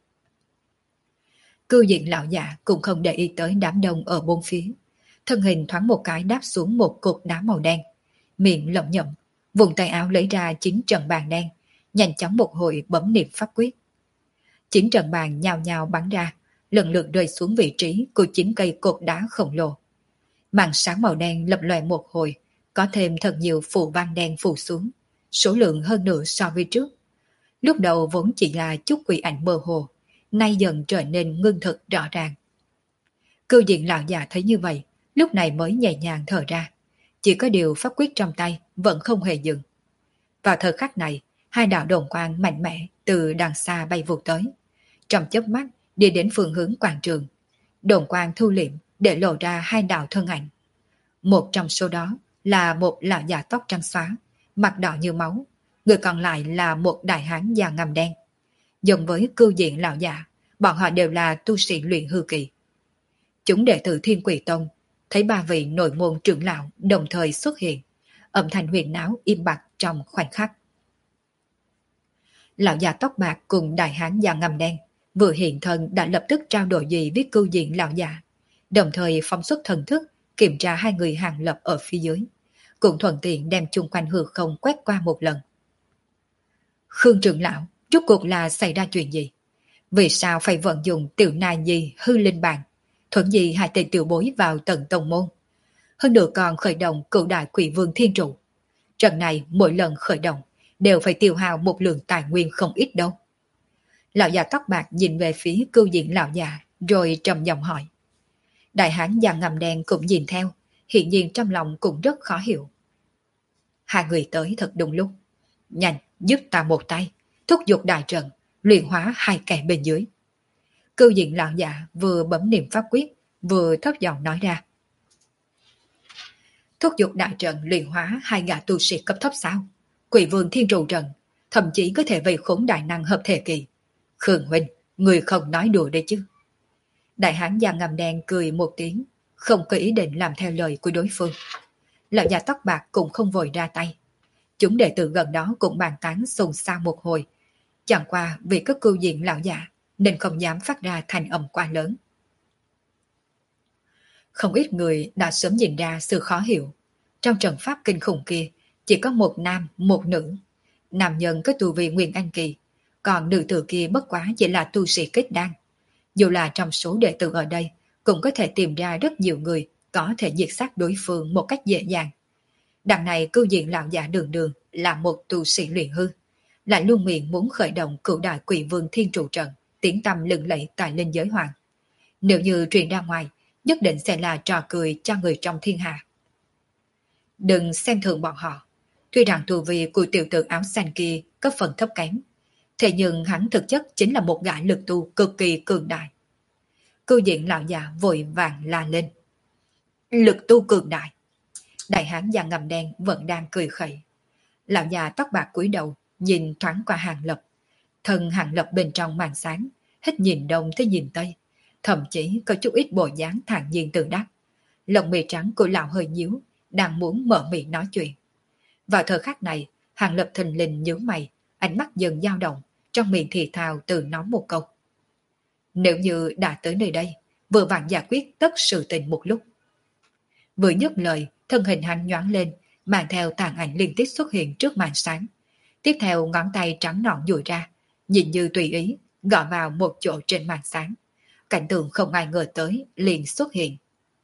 Cưu Diện lão già cũng không để ý tới đám đông ở bốn phía. Thân hình thoáng một cái đáp xuống một cột đá màu đen, miệng lẩm nhẩm, vùng tay áo lấy ra 9 trận bàn đen, nhanh chóng một hồi bấm niệm pháp quyết. 9 trận bàn nhào nhào bắn ra, lần lượt rơi xuống vị trí của 9 cây cột đá khổng lồ. Màn sáng màu đen lập lòe một hồi, có thêm thật nhiều phù văn đen phủ xuống, số lượng hơn nửa so với trước. Lúc đầu vốn chỉ là chút quỷ ảnh mơ hồ, nay dần trở nên ngưng thực rõ ràng. Cưu Diện lão già thấy như vậy, lúc này mới nhẹ nhàng thở ra. Chỉ có điều pháp quyết trong tay vẫn không hề dừng. Vào thời khắc này, hai đạo đồn quang mạnh mẽ từ đằng xa bay vụt tới. Trong chớp mắt đi đến phương hướng quảng trường. Đồn quang thu liệm để lộ ra hai đạo thân ảnh. Một trong số đó là một lão già tóc trắng xóa, mặt đỏ như máu. Người còn lại là một đại hán da ngăm đen. Giống với Cưu Diện lão già, bọn họ đều là tu sĩ luyện hư kỳ. Chúng đệ tử Thiên Quỷ Tông thấy ba vị nội môn trưởng lão đồng thời xuất hiện, âm thanh huyền náo im bặt trong khoảnh khắc. Lão già tóc bạc cùng đại hán da ngăm đen vừa hiện thân đã lập tức trao đổi gì với cưu diện lão già, đồng thời phóng xuất thần thức kiểm tra hai người hàng lập ở phía dưới, cũng thuận tiện đem chung quanh hư không quét qua một lần. Khương trưởng lão, rốt cuộc là xảy ra chuyện gì? Vì sao phải vận dụng tiểu nai nhi hư linh bàn, thuận gì hai tên tiểu bối vào tận tông môn? Hơn nữa còn khởi động cửu đại quỷ vương thiên trụ. Trận này mỗi lần khởi động đều phải tiêu hao một lượng tài nguyên không ít đâu. Lão già tóc bạc nhìn về phía cưu diện lão già rồi trầm giọng hỏi. Đại hán da ngầm đen cũng nhìn theo, hiện nhiên trong lòng cũng rất khó hiểu. Hai người tới thật đúng lúc. Nhanh, giúp ta một tay, thúc giục đại trận, luyện hóa hai kẻ bên dưới. Cưu diện lão già vừa bấm niệm pháp quyết, vừa thấp giọng nói ra. Thúc giục đại trận luyện hóa hai gã tu sĩ cấp thấp sao? Quỷ vương thiên trụ trận, thậm chí có thể vây khốn đại năng hợp thể kỳ. Khương huynh, người không nói đùa đấy chứ. Đại hán da ngầm đen cười một tiếng, không có ý định làm theo lời của đối phương. Lão già tóc bạc cũng không vội ra tay. Chúng đệ tử gần đó cũng bàn tán xôn xao một hồi. Chẳng qua vì có cưu diện lão già nên không dám phát ra thành âm quá lớn. Không ít người đã sớm nhìn ra sự khó hiểu. Trong trận pháp kinh khủng kia chỉ có một nam, một nữ. Nam nhân có tu vi Nguyên Anh kỳ, còn nữ tử kia bất quá chỉ là tu sĩ kết đan. Dù là trong số đệ tử ở đây cũng có thể tìm ra rất nhiều người có thể diệt sát đối phương một cách dễ dàng. Đằng này cưu diện lão già đường đường là một tu sĩ luyện hư, lại luôn miệng muốn khởi động cửu đại quỷ vương thiên trụ trận, tiếng tăm lừng lẫy tại linh giới hoàng. Nếu như truyền ra ngoài, nhất định sẽ là trò cười cho người trong thiên hạ. Đừng xem thường bọn họ. Tuy rằng tu vi của tiểu tử áo xanh kia có phần thấp kém, thế nhưng hắn thực chất chính là một gã lực tu cực kỳ cường đại. Cưu diện lão già vội vàng la lên. Lực tu cường đại. Đại hán da ngầm đen vẫn đang cười khẩy. Lão già tóc bạc cúi đầu nhìn thoáng qua Hàng Lập. Thân Hàng Lập bên trong màn sáng, hết nhìn đông tới nhìn tây, thậm chí có chút ít bộ dáng thản nhiên tự đắc. Lông mi trắng của lão hơi nhíu, đang muốn mở miệng nói chuyện. Vào thời khắc này, Hàng Lập thình lình nhíu mày, ánh mắt dần dao động, trong miệng thì thào tự nói một câu. Nếu như đã tới nơi đây, vừa vặn giải quyết tất sự tình một lúc. Vừa nhấc lời, thân hình hắn nhoáng lên, mang theo tàn ảnh liên tiếp xuất hiện trước màn sáng. Tiếp theo ngón tay trắng nõn duỗi ra, nhìn như tùy ý, gõ vào một chỗ trên màn sáng. Cảnh tượng không ai ngờ tới liền xuất hiện.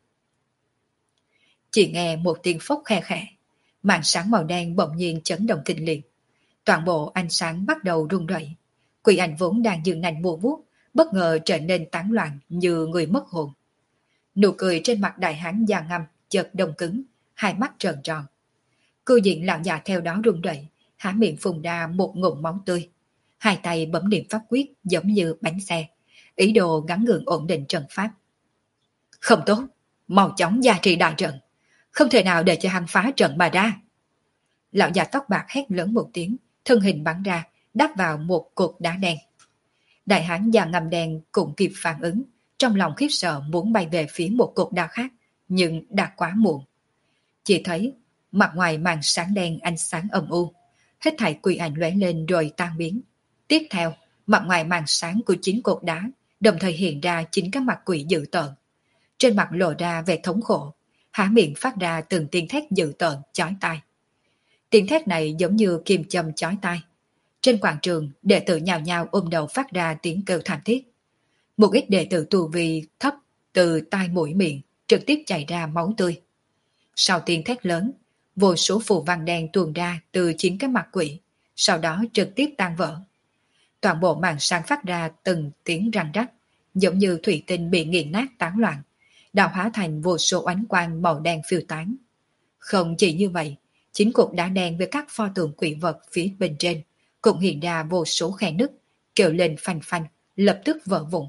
Chỉ nghe một tiếng phốc khe khẽ, màn sáng màu đen bỗng nhiên chấn động kinh liệt. Toàn bộ ánh sáng bắt đầu rung rẩy. Quỷ ảnh vốn đang dừng nành mùa vuốt, bất ngờ trở nên tán loạn như người mất hồn. Nụ cười trên mặt đại hán da ngăm chợt đông cứng, hai mắt trợn tròn. Cưu diện lão già theo đó rung rẩy, há miệng phun ra một ngụm máu tươi. Hai tay bấm niệm pháp quyết giống như bánh xe, ý đồ gắn gượng ổn định trận pháp. Không tốt, mau chóng gia trì đại trận, không thể nào để cho hắn phá trận mà ra. Lão già tóc bạc hét lớn một tiếng, thân hình bắn ra, đáp vào một cột đá đen. Đại hán da ngầm đen cũng kịp phản ứng, trong lòng khiếp sợ muốn bay về phía một cột đá khác, nhưng đã quá muộn. Chỉ thấy mặt ngoài màn sáng đen ánh sáng âm u, hết thảy quỷ ảnh lóe lên rồi tan biến. Tiếp theo, mặt ngoài màn sáng của chính cột đá đồng thời hiện ra chính các mặt quỷ dữ tợn. Trên mặt lộ ra vẻ thống khổ, há miệng phát ra từng tiếng thét dữ tợn chói tai. Tiếng thét này giống như kim châm chói tai. Trên quảng trường, đệ tử nhào nhào ôm đầu phát ra tiếng kêu thảm thiết. Một ít đệ tử tu vi thấp từ tai mũi miệng trực tiếp chảy ra máu tươi. Sau tiếng thét lớn, vô số phù văn đen tuôn ra từ chính cái mặt quỷ, sau đó trực tiếp tan vỡ. Toàn bộ màn sáng phát ra từng tiếng răng rắc, giống như thủy tinh bị nghiền nát tán loạn, đào hóa thành vô số ánh quang màu đen phiêu tán. Không chỉ như vậy, chính cột đá đen với các pho tượng quỷ vật phía bên trên cũng hiện ra vô số khe nứt, kêu lên phanh phanh, lập tức vỡ vụn.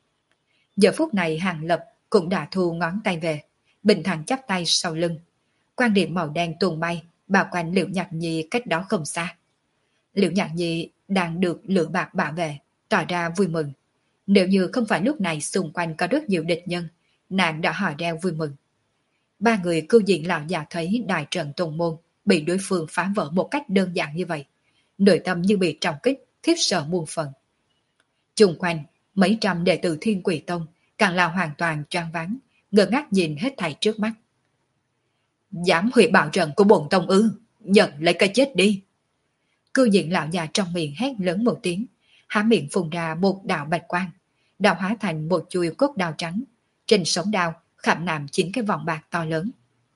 Giờ phút này Hàng Lập cũng đã thu ngón tay về, bình thản chắp tay sau lưng. Quan điểm màu đen tuôn bay, bao quanh Liễu Nhạc Nhi cách đó không xa. Liễu Nhạc Nhi đang được lửa bạc bảo vệ, tỏ ra vui mừng. Nếu như không phải lúc này xung quanh có rất nhiều địch nhân, nàng đã hò reo vui mừng. Ba người cưu diện lão già thấy đại trận tông môn bị đối phương phá vỡ một cách đơn giản như vậy, nội tâm như bị trọng kích, khiếp sợ muôn phần. Chung quanh, mấy trăm đệ tử Thiên Quỷ Tông càng là hoàn toàn choáng váng, ngơ ngác nhìn hết thảy trước mắt. Dám hủy bảo trận của bổn tông ư, nhận lấy cái chết đi. Cư diện lão già trong miệng hét lớn một tiếng, há miệng phun ra một đạo bạch quang, đạo hóa thành một chuôi cốt đao trắng, trên sống đao khảm nạm 9 cái vòng bạc to lớn.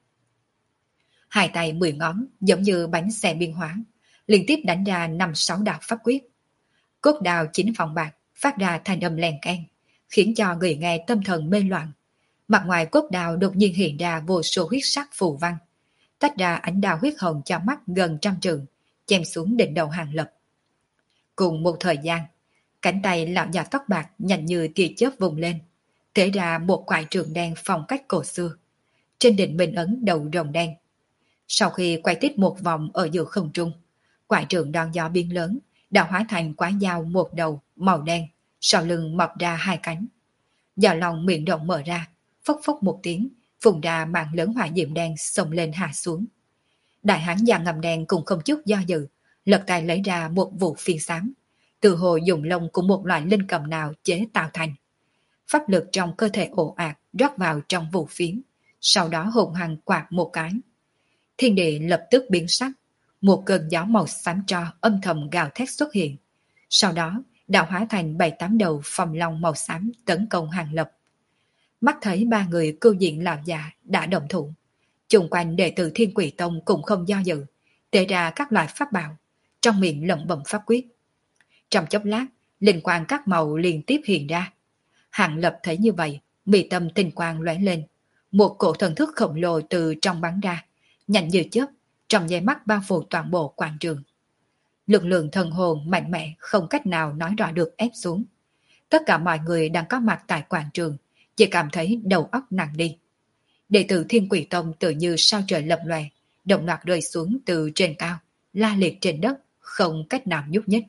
Hai tay 10 ngón giống như bánh xe biên hóa, liên tiếp đánh ra 5-6 đạo pháp quyết. Cốt đao 9 vòng bạc phát ra thanh âm lèn keng, khiến cho người nghe tâm thần mê loạn. Mặt ngoài cốt đao đột nhiên hiện ra vô số huyết sắc phù văn, tách ra ánh đao huyết hồng cho mắt gần trăm trượng, chém xuống đỉnh đầu Hàng Lập. Cùng một thời gian, cánh tay lão già tóc bạc nhanh như tia chớp vùng lên, thế ra một quải trường đen phong cách cổ xưa. Trên đỉnh minh ấn đầu rồng đen. Sau khi quay tít một vòng ở giữa không trung, quải trường đón gió biến lớn, đã hóa thành quái dao một đầu màu đen, sau lưng mọc ra hai cánh. Vào lòng miệng rộng mở ra, phốc phốc một tiếng, phun ra mạng lớn hỏa diệm đen xông lên hạ xuống. Đại hán già ngầm đen cũng không chút do dự, lật tay lấy ra một vũ phiên xám, từ hồ dùng lông của một loại linh cầm nào chế tạo thành. Pháp lực trong cơ thể ồ ạt rót vào trong vũ phiến, sau đó hùng hăng quạt một cái. Thiên địa lập tức biến sắc, một cơn gió màu xám tro âm thầm gào thét xuất hiện. Sau đó, đạo hóa thành 7-8 đầu phòng long màu xám tấn công Hàng Lập. Mắt thấy ba người cưu diện lão già đã động thủ, chung quanh đệ tử Thiên Quỷ Tông cũng không do dự, tế ra các loại pháp bảo, trong miệng lẩm bẩm pháp quyết. Trong chốc lát, linh quang các màu liên tiếp hiện ra. Hàng Lập thấy như vậy, mi tâm tinh quang lóe lên, một cổ thần thức khổng lồ từ trong bắn ra, nhanh như chớp, trong nháy mắt bao phủ toàn bộ quảng trường. Lực lượng thần hồn mạnh mẽ không cách nào nói rõ được ép xuống. Tất cả mọi người đang có mặt tại quảng trường chỉ cảm thấy đầu óc nặng đi. Đệ tử Thiên Quỷ Tông tự như sao trời lập lòe, đồng loạt rơi xuống từ trên cao, la liệt trên đất, không cách nào nhúc nhích.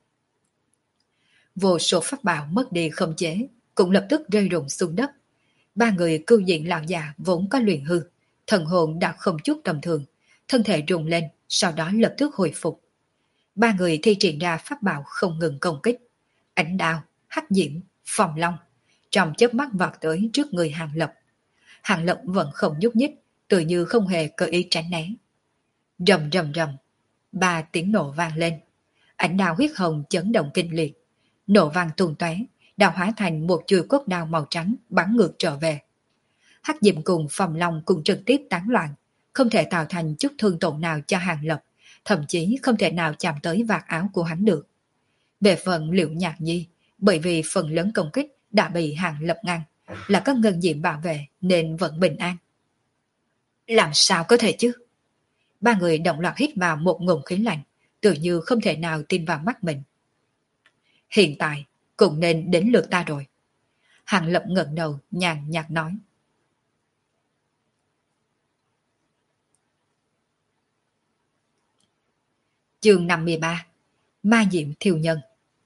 Vô số pháp bảo mất đi khống chế, cũng lập tức rơi rụng xuống đất. Ba người cưu diện lão già vốn có luyện hư, thần hồn đã không chút tầm thường, thân thể rung lên, sau đó lập tức hồi phục. Ba người thi triển ra pháp bảo không ngừng công kích, ánh đao, hắc diễm, phòng long, trong chớp mắt vọt tới trước người Hàng Lập. Hàng Lập vẫn không nhúc nhích, tự như không hề cơ ý tránh né. Rầm rầm rầm, 3 tiếng nổ vang lên, ánh đao huyết hồng chấn động kinh liệt, nổ vang tung tóe, đao hóa thành một chuôi cốt đao màu trắng bắn ngược trở về. Hắc diệm cùng phòng long cùng trực tiếp tán loạn, không thể tạo thành chút thương tổn nào cho Hàng Lập, thậm chí không thể nào chạm tới vạt áo của hắn được. Về phần Liễu Nhạc Nhi, bởi vì phần lớn công kích đã bị Hàng Lập ngăn, là có ngân diệm bảo vệ nên vẫn bình an. Làm sao có thể chứ? Ba người đồng loạt hít vào một ngụm khí lạnh, tự như không thể nào tin vào mắt mình. Hiện tại cũng nên đến lượt ta rồi. Hàng Lập ngẩng đầu nhàn nhạt nói. Chương 53. Ma diệm thiêu nhân.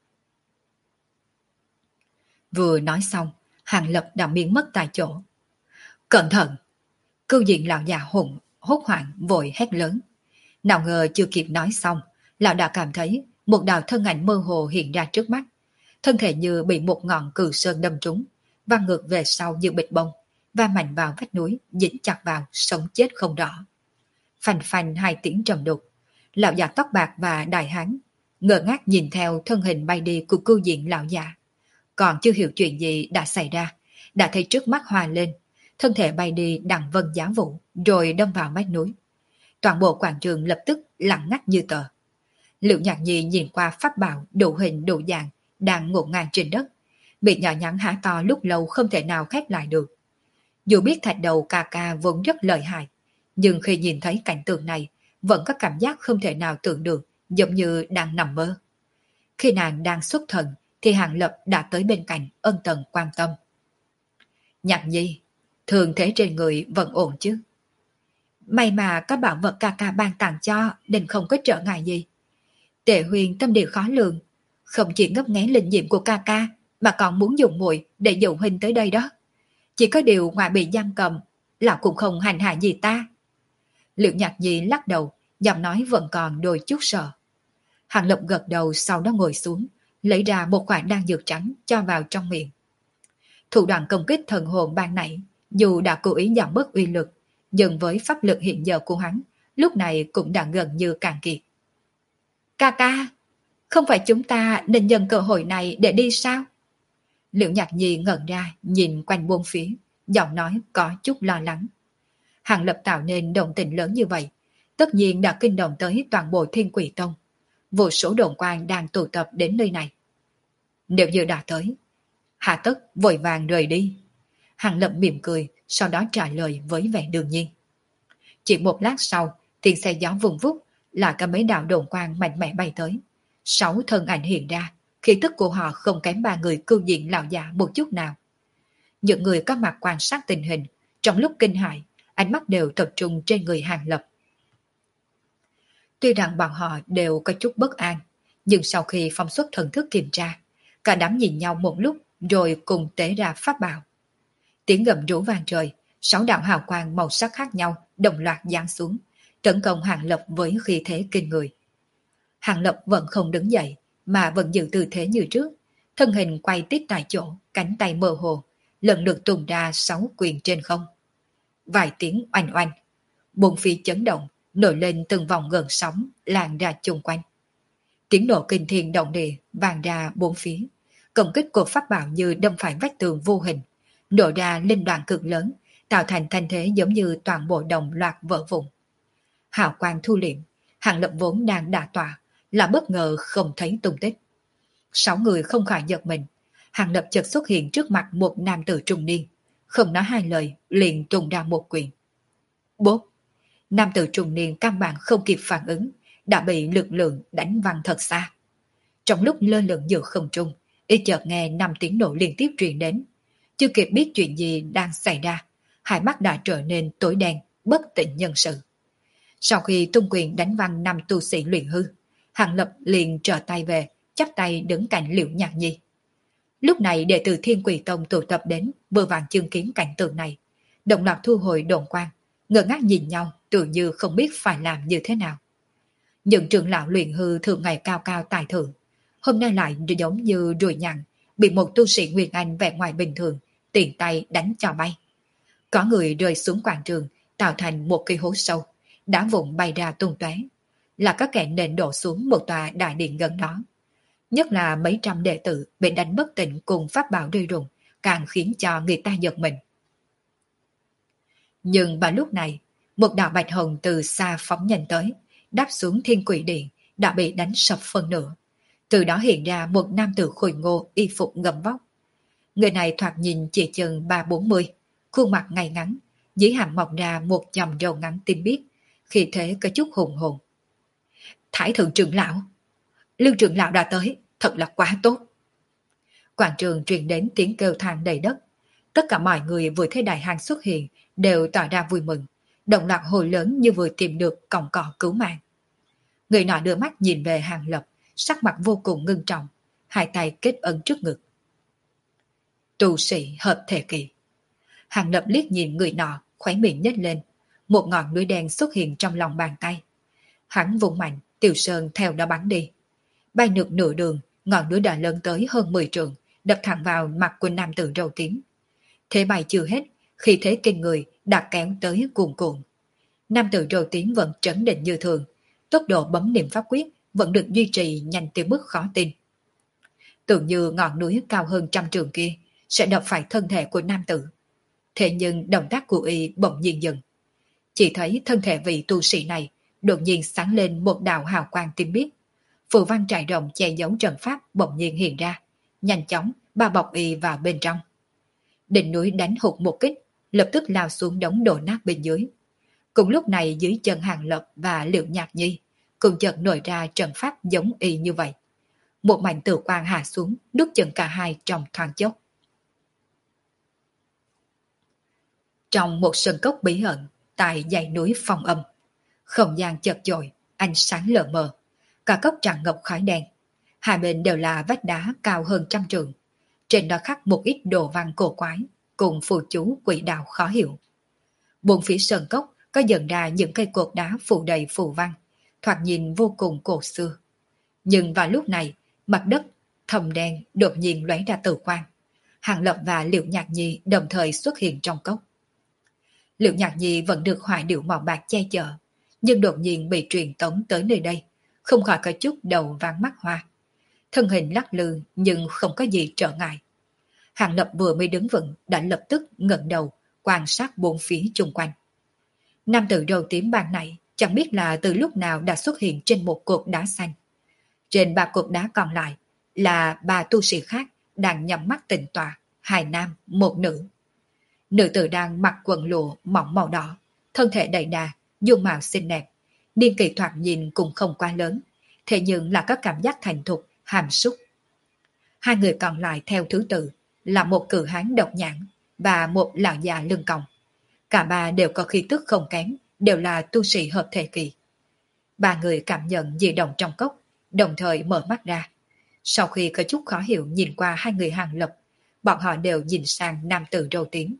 Vừa nói xong, Hàng Lập đã biến mất tại chỗ. Cẩn thận! Cưu diện lão già hốt hoảng vội hét lớn. Nào ngờ chưa kịp nói xong, lão đã cảm thấy một đạo thân ảnh mơ hồ hiện ra trước mắt. Thân thể như bị một ngọn cử sơn đâm trúng, văng ngược về sau như bịch bông, va mạnh vào vách núi, dính chặt vào, sống chết không rõ. Phành phành 2 tiếng trầm đục, lão già tóc bạc và đại hán ngơ ngác nhìn theo thân hình bay đi của cưu diện lão già. Còn chưa hiểu chuyện gì đã xảy ra, đã thấy trước mắt hoa lên, thân thể bay đi đằng vân giá vũ, rồi đâm vào vách núi. Toàn bộ quảng trường lập tức lặng ngắt như tờ. Liễu Nhạc Nhi nhìn qua pháp bảo đủ hình đủ dạng đang ngổn ngang trên đất, bị nhỏ nhắn há to lúc lâu không thể nào khép lại được. Dù biết thạch đầu ca ca vốn rất lợi hại, nhưng khi nhìn thấy cảnh tượng này, vẫn có cảm giác không thể nào tưởng được, giống như đang nằm mơ. Khi nàng đang xuất thần, thì Hàng Lập đã tới bên cạnh ân cần quan tâm. Nhạc Nhi, thường thế trên người vẫn ổn chứ? May mà các bảo vật ca ca ban tặng cho nên không có trở ngại gì. Tệ Huyền tâm địa khó lường, không chỉ ngấp nghé linh diệm của ca ca mà còn muốn dùng muội để dụ huynh tới đây đó. Chỉ có điều ngoài bị giam cầm, lão cũng không hành hạ gì ta. Liễu Nhạc Nhi lắc đầu, giọng nói vẫn còn đôi chút sợ. Hàng Lập gật đầu, sau đó ngồi xuống, lấy ra một quả đan dược trắng cho vào trong miệng. Thủ đoạn công kích thần hồn ban nãy, dù đã cố ý giảm bớt uy lực, nhưng với pháp lực hiện giờ của hắn, lúc này cũng đã gần như cạn kiệt. Ca ca, không phải chúng ta nên nhân cơ hội này để đi sao? Liễu Nhạc Nhi ngẩn ra, nhìn quanh bốn phía, giọng nói có chút lo lắng. Hàng Lập tạo nên động tĩnh lớn như vậy, tất nhiên đã kinh động tới toàn bộ Thiên Quỷ Tông. Vô số đồn quan đang tụ tập đến nơi này. Nếu như đã tới, Hạ Tất vội vàng rời đi. Hàng Lập mỉm cười, sau đó trả lời với vẻ đương nhiên. Chỉ một lát sau, tiếng xe gió vùng vút, là cả mấy đạo đồn quan mạnh mẽ bay tới. 6 thân ảnh hiện ra, khí tức của họ không kém 3 người cưu diện lão già một chút nào. Những người có mặt quan sát tình hình, trong lúc kinh hãi, ánh mắt đều tập trung trên người Hàng Lập. Tuy rằng bọn họ đều có chút bất an, nhưng sau khi phóng xuất thần thức kiểm tra, cả đám nhìn nhau một lúc rồi cùng tế ra pháp bảo. Tiếng gầm rú vang trời, 6 đạo hào quang màu sắc khác nhau đồng loạt giáng xuống, tấn công Hàng Lập với khí thế kinh người. Hàng Lập vẫn không đứng dậy, mà vẫn giữ tư thế như trước, thân hình quay tít tại chỗ, cánh tay mơ hồ, lần lượt tung ra 6 quyền trên không. Vài tiếng oanh oanh, bốn phía chấn động, nổi lên từng vòng gợn sóng lan ra chung quanh. Tiếng nổ kinh thiên động địa vang ra bốn phía, công kích của pháp bảo như đâm phải vách tường vô hình, nổ ra linh đoạn cực lớn, tạo thành thanh thế giống như toàn bộ đồng loạt vỡ vụn. Hào quang thu liệm, Hàng Lập vốn đang đả tọa, là bất ngờ không thấy tung tích. 6 người không khỏi giật mình. Hàng Lập chợt xuất hiện trước mặt một nam tử trung niên, không nói hai lời liền tung ra một quyền. Bốp! Nam tử trung niên căn bản không kịp phản ứng, đã bị lực lượng đánh văng thật xa. Trong lúc lơ lửng giữa không trung, y chợt nghe 5 tiếng nổ liên tiếp truyền đến. Chưa kịp biết chuyện gì đang xảy ra, hai mắt đã trở nên tối đen, bất tỉnh nhân sự. Sau khi tung quyền đánh văng 5 tu sĩ luyện hư, Hàng Lập liền trở tay về, chắp tay đứng cạnh Liễu Nhạc Nhi. Lúc này đệ tử Thiên Quỷ Tông tụ tập đến, vừa vàng chứng kiến cảnh tượng này, đồng loạt thu hồi đồn quan, ngơ ngác nhìn nhau, tự như không biết phải làm như thế nào. Những trưởng lão luyện hư thường ngày cao cao tài thượng, hôm nay lại giống như ruồi nhặng, bị một tu sĩ Nguyên Anh vẻ ngoài bình thường, tiện tay đánh cho bay. Có người rơi xuống quảng trường, tạo thành một cái hố sâu, đá vụn bay ra tung tóe, là các kẻ nện đổ xuống một tòa đại điện gần đó. Nhất là mấy trăm đệ tử bị đánh bất tỉnh cùng pháp bảo rơi rụng, càng khiến cho người ta giật mình. Nhưng vào lúc này, một đạo bạch hồng từ xa phóng nhanh tới, đáp xuống Thiên Quỷ Điện, đã bị đánh sập phần nửa. Từ đó hiện ra một nam tử khôi ngô y phục gấm vóc. Người này thoạt nhìn chỉ chừng 3-40, khuôn mặt ngay ngắn, dưới hàm mọc ra một chòm râu ngắn tinh biếc, khi thế có chút hùng hồn. Thái thượng trưởng lão, Lương trưởng lão đã tới, thật là quá tốt. Quảng trường truyền đến tiếng kêu than đầy đất. Tất cả mọi người vừa thấy đại hàn xuất hiện đều tỏ ra vui mừng, động loạt hồi lớn như vừa tìm được cọng cỏ cứu mạng. Người nọ đưa mắt nhìn về Hàng Lập, sắc mặt vô cùng ngưng trọng, hai tay kết ấn trước ngực. Tu sĩ hợp thể kỳ. Hàng Lập liếc nhìn người nọ, khóe miệng nhếch lên, một ngọn núi đen xuất hiện trong lòng bàn tay. Hắn vùng mạnh, Tiểu Sơn theo đó bắn đi. Bay được nửa đường, ngọn núi đã lớn tới hơn 10 trượng, đập thẳng vào mặt của nam tử râu tím. Thế bay chưa hết, khi thế kinh người đã kéo tới cuồn cuộn. Nam tử râu tím vẫn trấn định như thường, tốc độ bấm niệm pháp quyết vẫn được duy trì nhanh tới mức khó tin. Tưởng như ngọn núi cao hơn 100 trượng kia sẽ đập phải thân thể của nam tử. Thế nhưng động tác của y bỗng nhiên dừng. Chỉ thấy thân thể vị tu sĩ này đột nhiên sáng lên một đạo hào quang tím biếc. Phù văn trải rộng che giấu trận pháp bỗng nhiên hiện ra, nhanh chóng bao bọc y vào bên trong. Đỉnh núi đánh hụt một kích, lập tức lao xuống đống đổ nát bên dưới. Cùng lúc này dưới chân Hàng Lập và Liễu Nhạc Nhi cùng chợt nổi ra trận pháp giống y như vậy. Một mảnh tử quang hạ xuống, đút chân cả hai trong thoáng chốc. Trong một sân cốc bí ẩn, tại dãy núi Phong Âm, không gian chật chội, ánh sáng lờ mờ, cả cốc tràn ngập khói đen. Hai bên đều là vách đá cao hơn 100 trượng. Trên đó khắc một ít đồ văn cổ quái, cùng phù chú quỷ đạo khó hiểu. Bốn phía sân cốc có dần ra những cây cột đá phủ đầy phù văn, thoạt nhìn vô cùng cổ xưa. Nhưng vào lúc này, mặt đất thầm đen đột nhiên lóe ra tử quang. Hàng Lập và Liệu Nhạc Nhi đồng thời xuất hiện trong cốc. Liệu Nhạc Nhi vẫn được Hoài Điệu màu bạc che chở, nhưng đột nhiên bị truyền tống tới nơi đây, không khỏi có chút đầu váng mắt hoa. Thân hình lắc lư nhưng không có gì trở ngại. Hàng Lập vừa mới đứng vững đã lập tức ngẩng đầu quan sát bốn phía chung quanh. Nam tử râu tím ban này chẳng biết là từ lúc nào đã xuất hiện trên một cột đá xanh. Trên ba cột đá còn lại là ba tu sĩ khác đang nhắm mắt tĩnh tọa, hai nam, một nữ. Nữ tử đang mặc quần lụa mỏng màu đỏ, thân thể đầy đà, dung mạo xinh đẹp, niên kỳ thoạt nhìn cũng không quá lớn, thế nhưng là có cảm giác thành thục, hàm súc. Hai người còn lại theo thứ tự là một cử hán độc nhãn và một lão già lưng còng. Cả ba đều có khí tức không kém, đều là tu sĩ hợp thể kỳ. Ba người cảm nhận dị động trong cốc, đồng thời mở mắt ra. Sau khi có chút khó hiểu nhìn qua hai người Hàng Lập, bọn họ đều nhìn sang nam tử râu tím.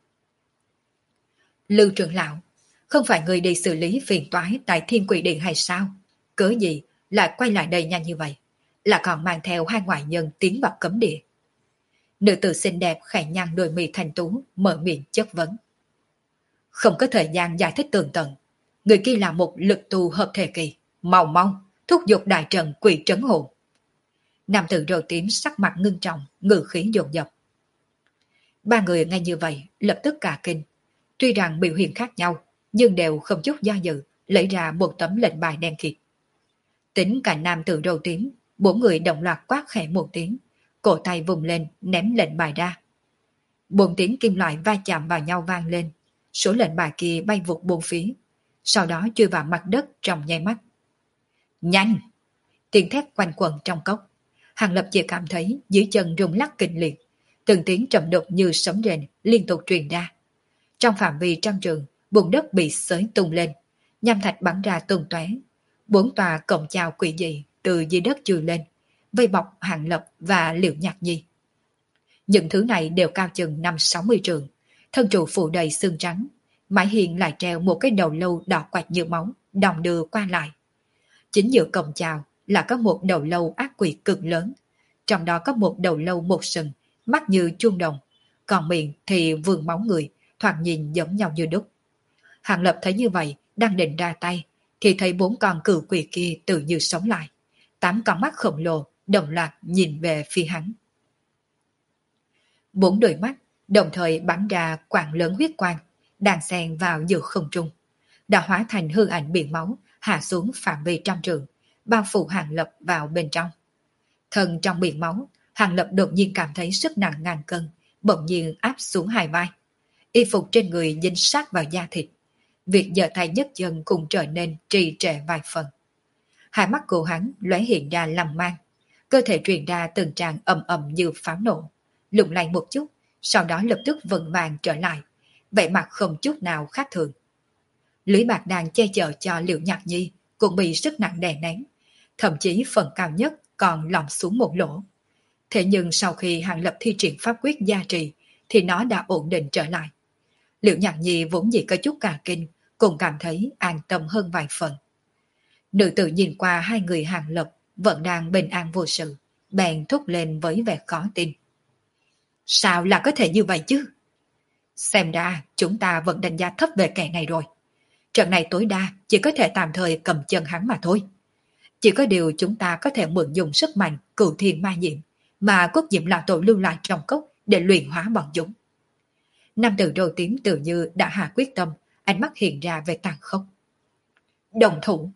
Lưu trưởng lão, không phải người đi xử lý phiền toái tại Thiên Quỷ Điện hay sao? Cớ gì lại quay lại đây nhanh như vậy? Là còn mang theo hai ngoại nhân tiến vào cấm địa. Nữ tử xinh đẹp khẽ nhăn đôi mi thành tú, mở miệng chất vấn. Không có thời gian giải thích tường tận. Người kia là một lực tu hợp thể kỳ. Mau mau, thúc giục đại trận quỷ trấn hồn. Nam tử râu tím sắc mặt ngưng trọng, ngữ khí dồn dập. Ba người ngay như vậy, lập tức cả kinh. Tuy rằng biểu hiện khác nhau, nhưng đều không chút do dự, lấy ra một tấm lệnh bài đen kịt. Tính cả nam tử râu tím, bốn người đồng loạt quát khẽ một tiếng, cổ tay vùng lên ném lệnh bài ra. Bốn tiếng kim loại va chạm vào nhau vang lên, số lệnh bài kia bay vụt bốn phía, sau đó chui vào mặt đất trong nháy mắt. Nhanh! Tiếng thét quanh quẩn trong cốc. Hàng Lập chỉ cảm thấy dưới chân rung lắc kịch liệt, từng tiếng trầm đục như sấm rền liên tục truyền ra. Trong phạm vi trăm trường, bùn đất bị xới tung lên, nham thạch bắn ra tung tóe. Bốn tòa cổng chào quỷ dị từ dưới đất chui lên, vây bọc Hàng Lập và Liệu Nhạc Nhi. Những thứ này đều cao chừng 5-60 trường, thân trụ phủ đầy xương trắng, mái hiên lại treo một cái đầu lâu đỏ quạch như máu, đong đưa qua lại. Chính giữa cổng chào là có một đầu lâu ác quỷ cực lớn, trong đó có một đầu lâu một sừng, mắt như chuông đồng, còn miệng thì vườn máu người, thoạt nhìn giống nhau như đúc. Hàng Lập thấy như vậy, đang định ra tay, thì thấy bốn con cừu quỷ kia tự như sống lại. 8 con mắt khổng lồ đồng loạt nhìn về phía hắn. Bốn đôi mắt đồng thời bắn ra quang lớn huyết quang, đàn xen vào giữa không trung, đã hóa thành hư ảnh biển máu hạ xuống phạm vi trăm trường, bao phủ Hàng Lập vào bên trong. Thân trong biển máu, Hàng Lập đột nhiên cảm thấy sức nặng ngàn cân, bỗng nhiên áp xuống hai vai. Y phục trên người dính sát vào da thịt. Việc giở tay nhấc chân cũng trở nên trì trệ vài phần. Hai mắt của hắn lóe hiện ra lầm mang, cơ thể truyền ra từng tràng ầm ầm như pháo nổ, lung lay một chút, sau đó lập tức vững vàng trở lại, vẻ mặt không chút nào khác thường. Lưới bạc đang che chở cho Liệu Nhạc Nhi cũng bị sức nặng đè nén, thậm chí phần cao nhất còn lọt xuống một lỗ. Thế nhưng sau khi Hàng Lập thi triển pháp quyết gia trì thì nó đã ổn định trở lại. Liệu Nhạc Nhi vốn dĩ có chút cả kinh, cũng cảm thấy an tâm hơn vài phần. Nữ tử nhìn qua hai người Hàng Lập vẫn đang bình an vô sự, bèn thúc lên với vẻ khó tin. Sao là có thể như vậy chứ? Xem ra chúng ta vẫn đánh giá thấp về kẻ này rồi. Trận này tối đa chỉ có thể tạm thời cầm chân hắn mà thôi. Chỉ có điều chúng ta có thể mượn dùng sức mạnh cửu thiên ma diệm mà Quốc Diệm lão tổ lưu lại trong cốc để luyện hóa bọn chúng. Nam tử râu tím tự như đã hạ quyết tâm, ánh mắt hiện ra về tàn khốc. Đồng thủ.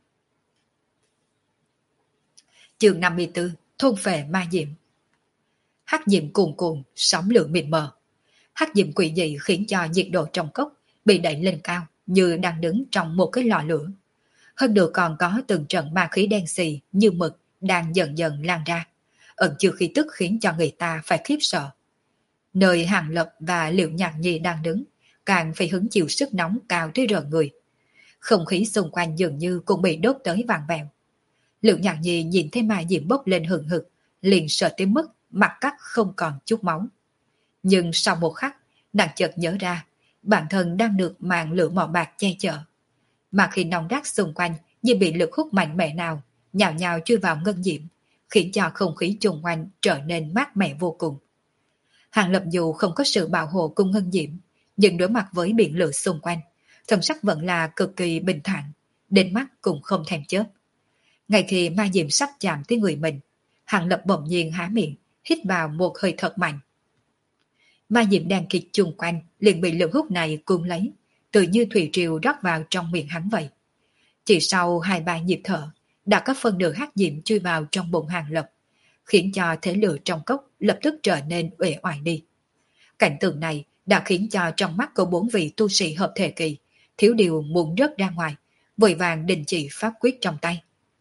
Chương 54, thôn phệ ma diệm. Hắc diệm cuồn cuộn, sóng lượng mịt mờ. Hắc diệm quỷ dị khiến cho nhiệt độ trong cốc bị đẩy lên cao, như đang đứng trong một cái lò lửa. Hơn nữa còn có từng trận ma khí đen xì như mực đang dần dần lan ra, ẩn chứa khí tức khiến cho người ta phải khiếp sợ. Nơi Hàng Lập và Liệu Nhạc Nhi đang đứng, càng phải hứng chịu sức nóng cao tới rợn người. Không khí xung quanh dường như cũng bị đốt tới vàng vẹo. Liệu Nhạc Nhi nhìn thấy ma diệm bốc lên hừng hực, liền sợ tới mức mặt cắt không còn chút máu. Nhưng sau một khắc, nàng chợt nhớ ra, bản thân đang được màn lửa màu bạc che chở. Mà khi nòng rác xung quanh như bị lực hút mạnh mẽ nào, nhào nhào chui vào ngân diệm, khiến cho không khí chung quanh trở nên mát mẻ vô cùng. Hàng Lập dù không có sự bảo hộ của ngân diệm, nhưng đối mặt với biển lửa xung quanh, thần sắc vẫn là cực kỳ bình thản, đến mắt cũng không thèm chớp. Ngay khi ma diệm sắp chạm tới người mình, Hàng Lập bỗng nhiên há miệng, hít vào một hơi thật mạnh. Ma diệm đang kịch chung quanh liền bị lực hút này cuốn lấy, tự như thủy triều rót vào trong miệng hắn vậy. Chỉ sau 2-3 nhịp thở, đã có phần nửa hắc diệm chui vào trong bụng Hàng Lập, khiến cho thế lửa trong cốc lập tức trở nên uể oải đi. Cảnh tượng này đã khiến cho trong mắt của 4 vị tu sĩ hợp thể kỳ, thiếu điều muốn rớt ra ngoài, vội vàng đình chỉ pháp quyết trong tay.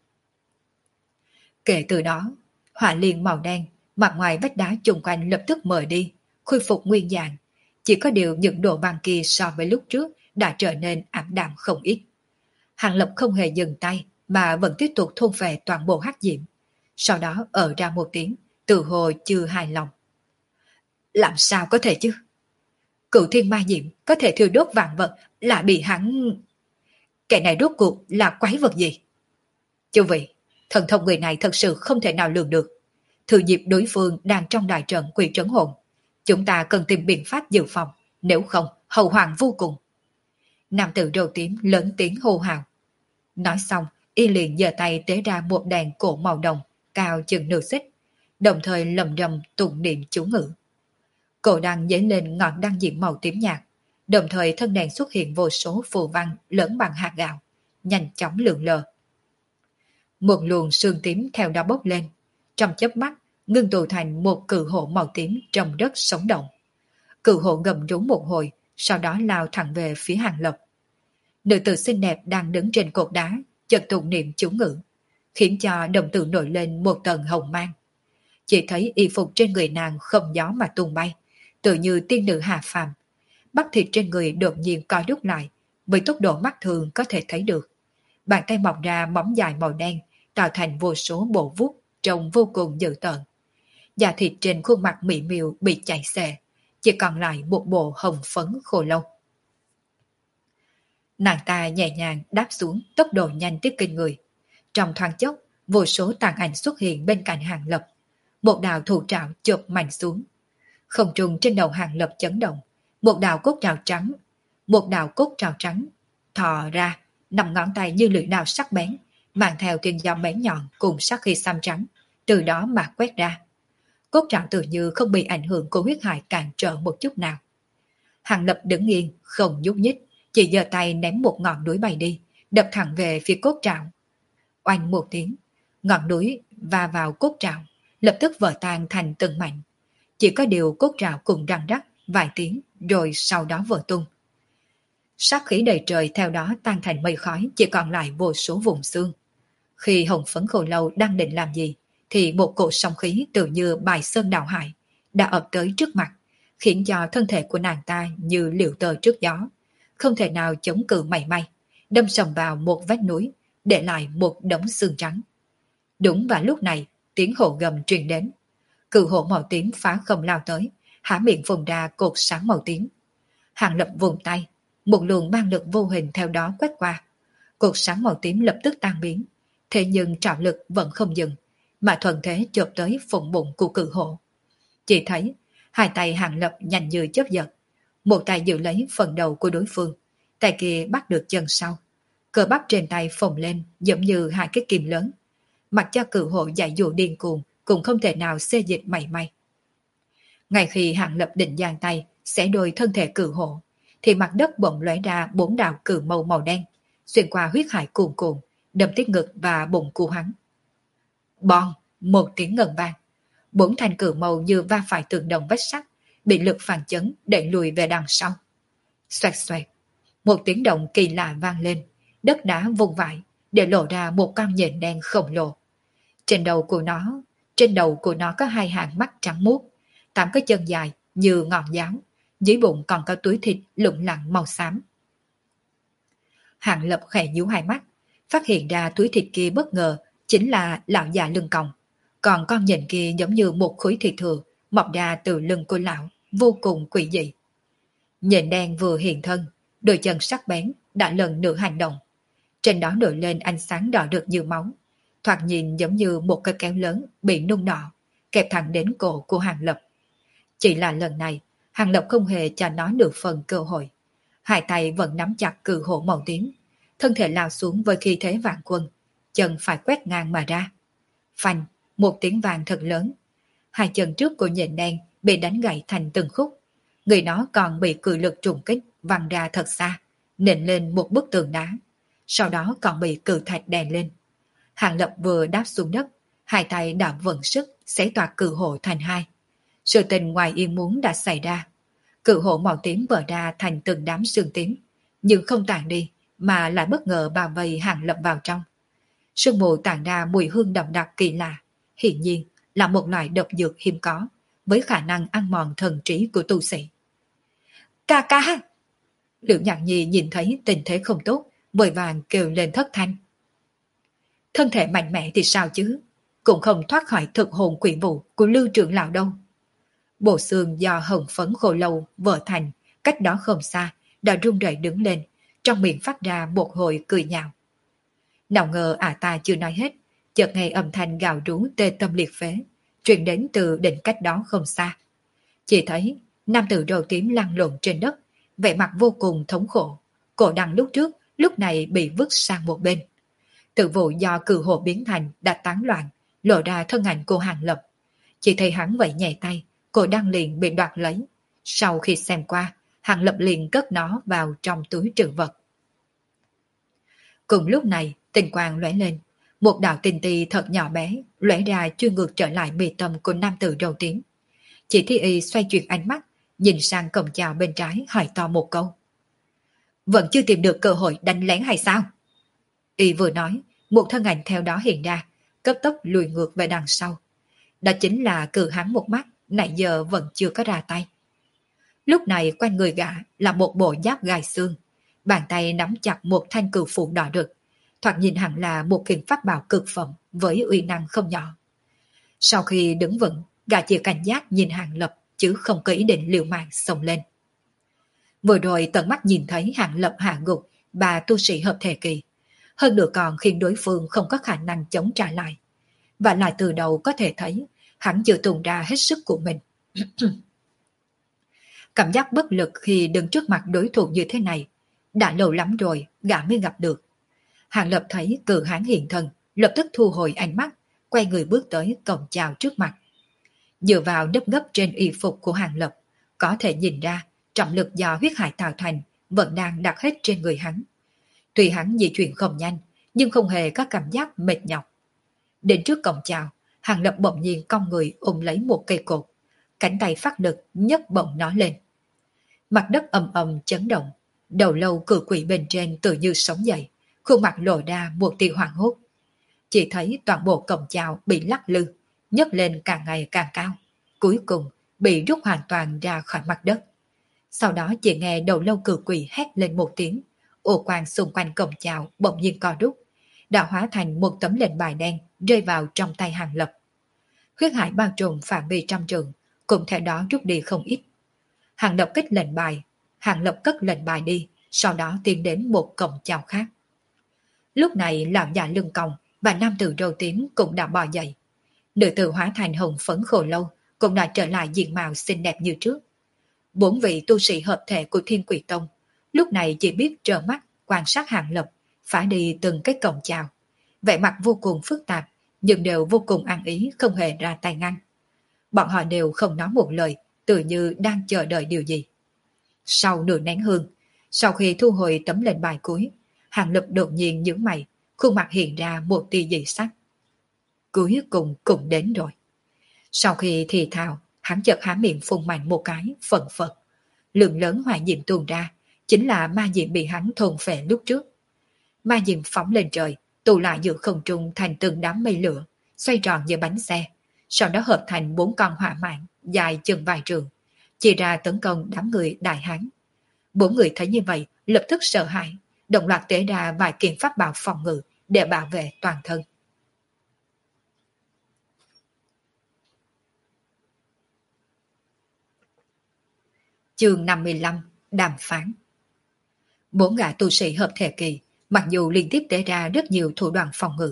Kể từ đó, hỏa liên màu đen, mặt ngoài vách đá chung quanh lập tức mờ đi, khôi phục nguyên dạng. Chỉ có điều những độ băng kia so với lúc trước đã trở nên ảm đạm không ít. Hàng Lập không hề dừng tay mà vẫn tiếp tục thôn về toàn bộ hắc diệm. Sau đó ở ra một tiếng, từ hồ chưa hài lòng. Làm sao có thể chứ? Cửu thiên ma diệm có thể thiêu đốt vạn vật là bị hắn... Kẻ này rốt cuộc là quái vật gì? Chư vị, thần thông người này thật sự không thể nào lường được. Thừa dịp đối phương đang trong đại trận quỷ trấn hồn, chúng ta cần tìm biện pháp dự phòng, nếu không hậu hoàng vô cùng. Nam tử râu tím lớn tiếng hô hào. Nói xong, y liền giơ tay tế ra một đèn cổ màu đồng, cao chừng nửa xích, đồng thời lầm rầm tụng niệm chú ngữ. Cổ đăng dấy lên ngọn đăng diệm màu tím nhạt, đồng thời thân đèn xuất hiện vô số phù văn lớn bằng hạt gạo, nhanh chóng lượn lờ. Một luồng sương tím theo đó bốc lên, trong chớp mắt ngưng tụ thành một cự hổ màu tím trông rất sống động. Cự hổ gầm rú một hồi, sau đó lao thẳng về phía Hàng Lập. Nữ tử xinh đẹp đang đứng trên cột đá, chợt tụng niệm chú ngữ, khiến cho đồng tử nổi lên một tầng hồng mang. Chỉ thấy y phục trên người nàng không gió mà tung bay, tự như tiên nữ hạ phàm. Bắp thịt trên người đột nhiên co rút lại, với tốc độ mắt thường có thể thấy được. Bàn tay mọc ra móng dài màu đen, tạo thành vô số bộ vuốt trông vô cùng dữ tợn. Da thịt trên khuôn mặt mỹ miều bị chảy xệ, chỉ còn lại một bộ hồng phấn khô lâu. Nàng ta nhẹ nhàng đáp xuống, tốc độ nhanh tới kinh người. Trong thoáng chốc, vô số tàn ảnh xuất hiện bên cạnh Hàng Lập. Một đạo thủ trảo chộp mạnh xuống. Không trung trên đầu Hàng Lập chấn động, một đạo cốt trảo trắng thò ra, 5 ngón tay như lưỡi dao sắc bén, mang theo thiên dao bén nhọn cùng sắc khí xám trắng, từ đó mà quét ra. Cốt trảo tự như không bị ảnh hưởng của huyết hải cản trở một chút nào. Hàng Lập đứng yên, không nhúc nhích, chỉ giơ tay ném một ngọn núi bay đi, đập thẳng về phía cốt trảo. Oanh một tiếng, ngọn núi va vào cốt trảo, lập tức vỡ tan thành từng mảnh. Chỉ có điều cốt trảo cùng răng rắc vài tiếng, rồi sau đó vỡ tung. Sát khí đầy trời theo đó tan thành mây khói, chỉ còn lại vô số vùng xương. Khi hồng phấn khô lâu đang định làm gì, thì một cỗ sóng khí tự như bài sơn đảo hải đã ập tới trước mặt, khiến cho thân thể của nàng ta như liều tơ trước gió, không thể nào chống cự mảy may, đâm sầm vào một vách núi, để lại một đống xương trắng. Đúng vào lúc này, tiếng hổ gầm truyền đến. Cự hổ màu tím phá không lao tới, há miệng phun ra cột sáng màu tím. Hàng Lập vùng tay, một luồng mang lực vô hình theo đó quét qua. Cột sáng màu tím lập tức tan biến, thế nhưng trảo lực vẫn không dừng, mà thuận thế chộp tới phụng bụng của cự hổ. Chỉ thấy hai tay Hàng Lập nhanh như chớp giật, một tay giữ lấy phần đầu của đối phương, tay kia bắt được chân sau. Cơ bắp trên tay phồng lên giống như hai cái kìm lớn, mặc cho cự hổ giải dụ điên cuồng cũng không thể nào xê dịch mảy may. Ngay khi Hàng Lập định giang tay xẻ đôi thân thể cự hổ, thì mặt đất bỗng lóe ra 4 đạo cự mâu màu đen, xuyên qua huyết hải cuồn cuộn, đâm tới ngực và bụng của hắn. Bong, một tiếng ngân vang, 4 thanh cự mâu như va phải tường đồng vách sắt, bị lực phản chấn đẩy lùi về đằng sau. Xoẹt xoẹt, một tiếng động kỳ lạ vang lên, đất đá vung vãi, để lộ ra một con nhện đen khổng lồ. Trên đầu của nó có 2 hàng mắt trắng muốt, 8 cái chân dài như ngọn giáo, dưới bụng còn có túi thịt lủng lẳng màu xám. Hàng Lập khẽ nhíu hai mắt, phát hiện ra túi thịt kia bất ngờ chính là lão già lưng còng, còn con nhện kia giống như một khối thịt thừa mọc ra từ lưng của lão, vô cùng quỷ dị. Nhện đen vừa hiện thân, đôi chân sắc bén đã lần nữa hành động. Trên đó nổi lên ánh sáng đỏ rực như máu, thoạt nhìn giống như một cây kéo lớn bị nung đỏ, kẹp thẳng đến cổ của Hàng Lập. Chỉ là lần này, Hàng Lập không hề cho nó được phần cơ hội. Hai tay vẫn nắm chặt cự hổ màu tím, thân thể lao xuống với khí thế vạn quân, chân phải quét ngang mà ra. Phanh, một tiếng vang thật lớn. Hai chân trước của nhện đen bị đánh gãy thành từng khúc. Người nó còn bị cự lực trùng kích văng ra thật xa, nện lên một bức tường đá. Sau đó còn bị cự thạch đè lên. Hàng Lập vừa đáp xuống đất, hai tay đã vận sức xé toạc cự hổ thành hai. Sự tình ngoài ý muốn đã xảy ra. Cự hổ màu tím vỡ ra thành từng đám sương tím, nhưng không tàn đi mà lại bất ngờ bao vây Hàng Lập vào trong. Sương mù tản ra mùi hương đậm đặc kỳ lạ, hiển nhiên là một loại độc dược hiếm có, với khả năng ăn mòn thần trí của tu sĩ. Ca ca! Liễu Nhạc Nhi nhìn thấy tình thế không tốt, vội vàng kêu lên thất thanh. Thân thể mạnh mẽ thì sao chứ, cũng không thoát khỏi thực hồn quỷ vụ của Lưu trưởng lão đâu. Bộ xương do hồng phấn khô lâu vỡ thành, cách đó không xa, đã run rẩy đứng lên, trong miệng phát ra một hồi cười nhạo. Nào ngờ ta chưa nói hết, chợt nghe âm thanh gào rú tê tâm liệt phế, truyền đến từ đỉnh cách đó không xa. Chỉ thấy nam tử râu tím lăn lộn trên đất, vẻ mặt vô cùng thống khổ, cổ đằng lúc trước, lúc này bị vứt sang một bên. Tự vụ do cự hộ biến thành đã tán loạn, lộ ra thân ảnh của Hàng Lập. Chỉ thấy hắn vẫy nhẹ tay, cổ đăng liền bị đoạt lấy. Sau khi xem qua, Hàng Lập liền cất nó vào trong túi trữ vật. Cùng lúc này, tinh quang lóe lên, một đạo tinh ti thật nhỏ bé lóe ra chui ngược trở lại mi tâm của nam tử râu tím. Chỉ thấy y xoay chuyển ánh mắt, nhìn sang cổng chào bên trái hỏi to một câu. Vẫn chưa tìm được cơ hội đánh lén hay sao? Y vừa nói, một thân ảnh theo đó hiện ra, cấp tốc lùi ngược về đằng sau. Đó chính là cự hắn một mắt, nãy giờ vẫn chưa có ra tay. Lúc này quanh người gã là một bộ giáp gai xương, bàn tay nắm chặt một thanh cự phủ đỏ rực, thoạt nhìn hẳn là một kiện pháp bảo cực phẩm với uy năng không nhỏ. Sau khi đứng vững, gã chỉ cảnh giác nhìn Hàng Lập chứ không có ý định liều mạng xông lên. Vừa rồi tận mắt nhìn thấy Hàng Lập hạ gục bà tu sĩ hợp thể kỳ, hơn nữa còn khiến đối phương không có khả năng chống trả lại. Và lại từ đầu có thể thấy hắn chưa tung ra hết sức của mình. Cảm giác bất lực khi đứng trước mặt đối thủ như thế này, đã lâu lắm rồi gã mới gặp được. Hàng Lập thấy cự hán hiện thân, lập tức thu hồi ánh mắt, quay người bước tới cổng chào trước mặt. Dựa vào nếp gấp trên y phục của Hàng Lập, có thể nhìn ra trọng lực do huyết hải tạo thành vẫn đang đặt hết trên người hắn. Tuy hắn di chuyển không nhanh, nhưng không hề có cảm giác mệt nhọc. Đến trước cổng chào, Hàng Lập bỗng nhiên cong người ôm lấy một cây cột, cánh tay phát lực nhấc bổng nó lên. Mặt đất ầm ầm chấn động, đầu lâu cự quỷ bên trên tự như sống dậy, khuôn mặt lộ ra một tia hoảng hốt. Chỉ thấy toàn bộ cổng chào bị lắc lư, nhấc lên càng ngày càng cao, cuối cùng bị rút hoàn toàn ra khỏi mặt đất. Sau đó chỉ nghe đầu lâu cự quỷ hét lên một tiếng, ô quang xung quanh cổng chào bỗng nhiên co rút, đã hóa thành một tấm lệnh bài đen rơi vào trong tay Hàng Lập. Huyết hải bao trùm phạm vi trăm trường, cùng theo đó rút đi không ít. Hàng Lập kích lệnh bài, Hàng Lập cất lệnh bài đi, sau đó tiến đến một cổng chào khác. Lúc này lão già lưng còng và nam tử râu tím cũng đã bò dậy. Nữ tử hóa thành hồng phấn khổ lâu cũng đã trở lại diện mạo xinh đẹp như trước. 4 vị tu sĩ hợp thể của Thiên Quỷ Tông lúc này chỉ biết trợn mắt quan sát Hàng Lập phá đi từng cái cổng chào, vẻ mặt vô cùng phức tạp nhưng đều vô cùng ăn ý, không hề ra tay ngăn. Bọn họ đều không nói một lời, tự như đang chờ đợi điều gì. Sau nửa nén hương, sau khi thu hồi tấm lệnh bài cuối, Hàng Lập đột nhiên nhướng mày, khuôn mặt hiện ra một tia dị sắc. Cuối cùng cũng đến rồi. Sau khi thì thào, hắn chợt há miệng phun mạnh một cái, phần phật. Lượng lớn hỏa diệm tuôn ra, chính là ma diệm bị hắn thôn phệ lúc trước. Ma diệm phóng lên trời, tụ lại giữa không trung thành từng đám mây lửa, xoay tròn như bánh xe, sau đó hợp thành 4 con hỏa mãng dài chừng vài trường, chia ra tấn công đám người đại hán. 4 người thấy như vậy, lập tức sợ hãi, đồng loạt tế ra vài kiện pháp bảo phòng ngự để bảo vệ toàn thân. Chương 55: Đàm phán. 4 gã tu sĩ hợp thể kỳ, mặc dù liên tiếp tế ra rất nhiều thủ đoạn phòng ngự,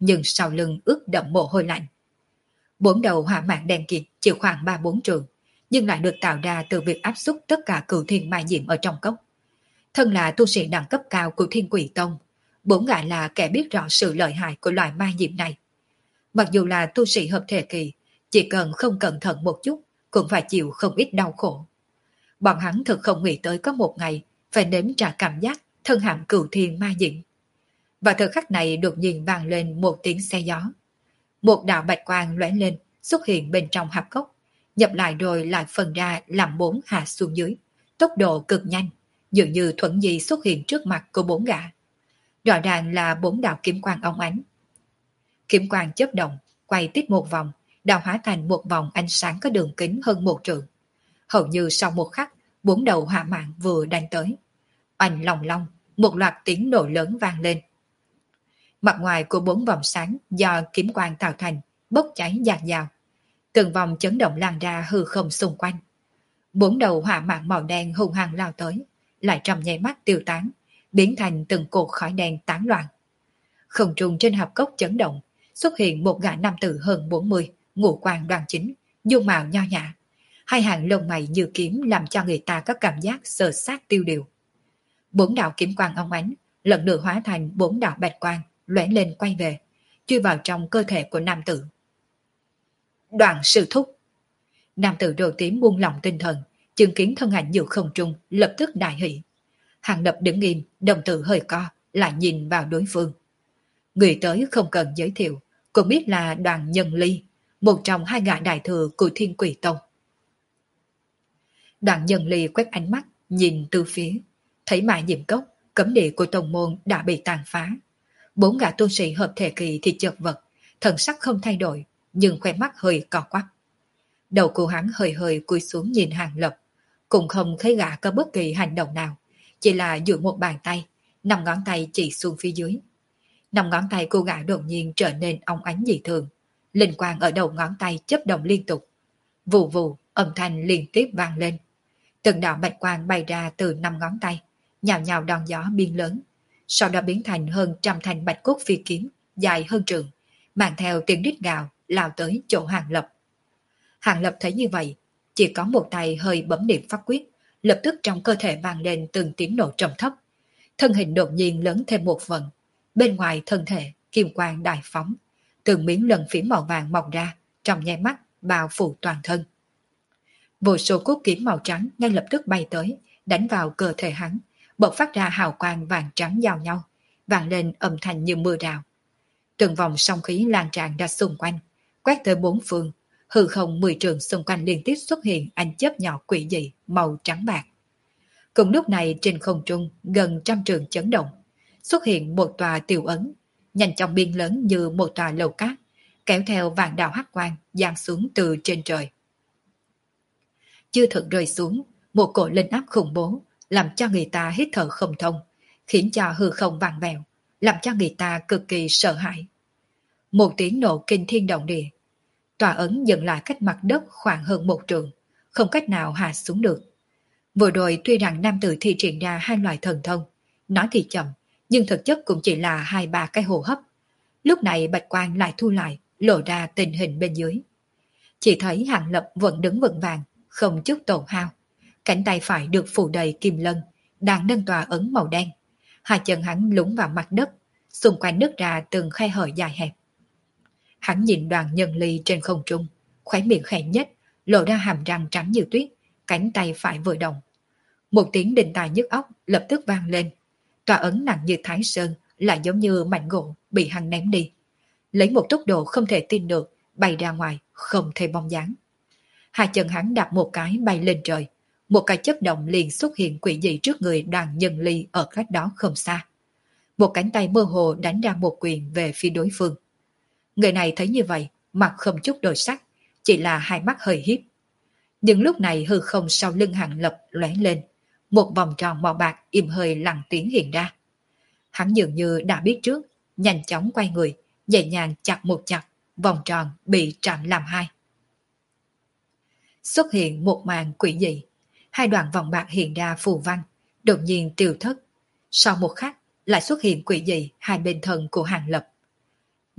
nhưng sau lưng ướt đẫm mồ hôi lạnh. Bốn đầu hỏa mạng đen kịt chỉ khoảng 3-4 trường, nhưng lại được tạo ra từ việc áp xúc tất cả cửu thiên ma diệm ở trong cốc. Thân là tu sĩ đẳng cấp cao của Thiên Quỷ Tông, bốn gã là kẻ biết rõ sự lợi hại của loại ma diệm này. Mặc dù là tu sĩ hợp thể kỳ, chỉ cần không cẩn thận một chút cũng phải chịu không ít đau khổ. Bọn hắn thực không nghĩ tới có một ngày phải nếm trải cảm giác thân hàm cửu thiên ma diệm. Và thời khắc này đột nhiên vang lên một tiếng xe gió. Một đạo bạch quang lóe lên, xuất hiện bên trong hạp cốc, nhập lại rồi lại phân ra làm bốn hạ xuống dưới, tốc độ cực nhanh, dường như thuận di xuất hiện trước mặt của bốn gã. Rõ ràng là bốn đạo kiếm quang óng ánh. Kiếm quang chớp động, quay tít một vòng, đạo hóa thành một vòng ánh sáng có đường kính hơn 1 trượng. Hầu như sau một khắc, bốn đầu hỏa mạng vừa đánh tới. Oanh long long, một loạt tiếng nổ lớn vang lên. Mặt ngoài của bốn vòng sáng do kiếm quang tạo thành, bốc cháy dạt dào. Từng vòng chấn động lan ra hư không xung quanh. Bốn đầu hỏa mạng màu đen hung hăng lao tới, lại trong nháy mắt tiêu tán, biến thành từng cột khói đen tán loạn. Không trung trên hạp cốc chấn động, xuất hiện một gã nam tử hơn 40, ngũ quan đoan chính, dung mạo nho nhã. Hai hàng lông mày như kiếm làm cho người ta có cảm giác sờ sát tiêu điều. Bốn đạo kiếm quang óng ánh, lần nữa hóa thành bốn đạo bạch quang, lóe lên quay về, chui vào trong cơ thể của nam tử. Đoạn sư thúc. Nam tử đầu tím buông lỏng tinh thần, chứng kiến thân ảnh giữa không trung, lập tức đại hỷ. Hàng Lập đứng im, đồng tử hơi co, lại nhìn vào đối phương. Người tới không cần giới thiệu, cũng biết là Đoàn Nhân Ly, một trong hai gã đại thừa của Thiên Quỷ Tông. Đoàn Nhân Ly quét ánh mắt, nhìn từ phía, thấy mã diệm cốc, cấm địa của tông môn đã bị tàn phá. Bốn gã tu sĩ hợp thể kỳ thì chật vật, thần sắc không thay đổi, nhưng khóe mắt hơi cò quắp. Đầu của hắn hơi hơi cúi xuống nhìn Hàng Lập, cũng không thấy gã có bất kỳ hành động nào, chỉ là duỗi một bàn tay, 5 ngón tay chỉ xuống phía dưới. 5 ngón tay của gã đột nhiên trở nên óng ánh dị thường, linh quang ở đầu ngón tay chớp động liên tục. Vù vù, âm thanh liên tiếp vang lên. Từng đạo bạch quang bay ra từ 5 ngón tay, nhào nhào đòn gió biên lớn, sau đó biến thành hơn trăm thanh bạch cốt phi kiếm, dài hơn trường, mang theo tiếng rít gào lao tới chỗ Hàng Lập. Hàng Lập thấy như vậy, chỉ có một tay hơi bấm niệm pháp quyết, lập tức trong cơ thể vang lên từng tiếng nổ trầm thấp. Thân hình đột nhiên lớn thêm một phần, bên ngoài thân thể kim quang đại phóng, từng miếng lần phím màu vàng mọc ra, trong nháy mắt bao phủ toàn thân. Vô số cốt kiếm màu trắng ngay lập tức bay tới, đánh vào cơ thể hắn, bộc phát ra hào quang vàng trắng giao nhau, vang lên âm thanh như mưa rào. Từng vòng song khí lan tràn ra xung quanh, quét tới bốn phương, hư không 10 trường xung quanh liên tiếp xuất hiện ánh chớp nhỏ quỷ dị màu trắng bạc. Cùng lúc này trên không trung gần trăm trường chấn động, xuất hiện một tòa tiểu ấn, nhanh chóng biên lớn như một tòa lầu cát, kéo theo vạn đạo hắc quang giáng xuống từ trên trời. Chưa thực rơi xuống, một cổ linh áp khủng bố làm cho người ta hít thở không thông, khiến cho hư không vặn vẹo, làm cho người ta cực kỳ sợ hãi. Một tiếng nổ kinh thiên động địa, tòa ấn dừng lại cách mặt đất khoảng hơn 1 trượng, không cách nào hạ xuống được. Vừa rồi tuy rằng nam tử thi triển ra hai loại thần thông, nói thì chậm, nhưng thực chất cũng chỉ là 2-3 cái hô hấp. Lúc này bạch quang lại thu lại, lộ ra tình hình bên dưới. Chỉ thấy Hàng Lập vẫn đứng vững vàng, không chút tổn hao. Cánh tay phải được phủ đầy kim lân, đang nâng tòa ấn màu đen. Hai chân hắn lún vào mặt đất, xung quanh nứt ra từng khe hở dài hẹp. Hắn nhìn Đoàn Nhân Ly trên không trung, khóe miệng khẽ nhếch, lộ ra hàm răng trắng như tuyết, cánh tay phải vừa động. Một tiếng đinh tai nhức óc lập tức vang lên. Tòa ấn nặng như thái sơn, lại giống như mảnh gỗ bị hắn ném đi, lấy một tốc độ không thể tin được, bay ra ngoài, không thể bóng dáng. Hai chân hắn đạp một cái bay lên trời, một cái chớp động liền xuất hiện quỷ dị trước người Đoàn Nhân Ly ở cách đó không xa. Một cánh tay mơ hồ đánh ra một quyền về phía đối phương. Người này thấy như vậy, mặt không chút đổi sắc, chỉ là hai mắt hơi híp. Nhưng lúc này hư không sau lưng Hàng Lập lóe lên, một vòng tròn màu bạc im hơi lặng tiếng hiện ra. Hắn dường như đã biết trước, nhanh chóng quay người, nhẹ nhàng chặt một chặt, vòng tròn bị chặn làm hai. Xuất hiện một màn quỷ dị, hai đoạn vòng bạc hiện ra phù văn, đột nhiên tiêu thất. Sau một khắc, lại xuất hiện quỷ dị hai bên thân của Hàng Lập.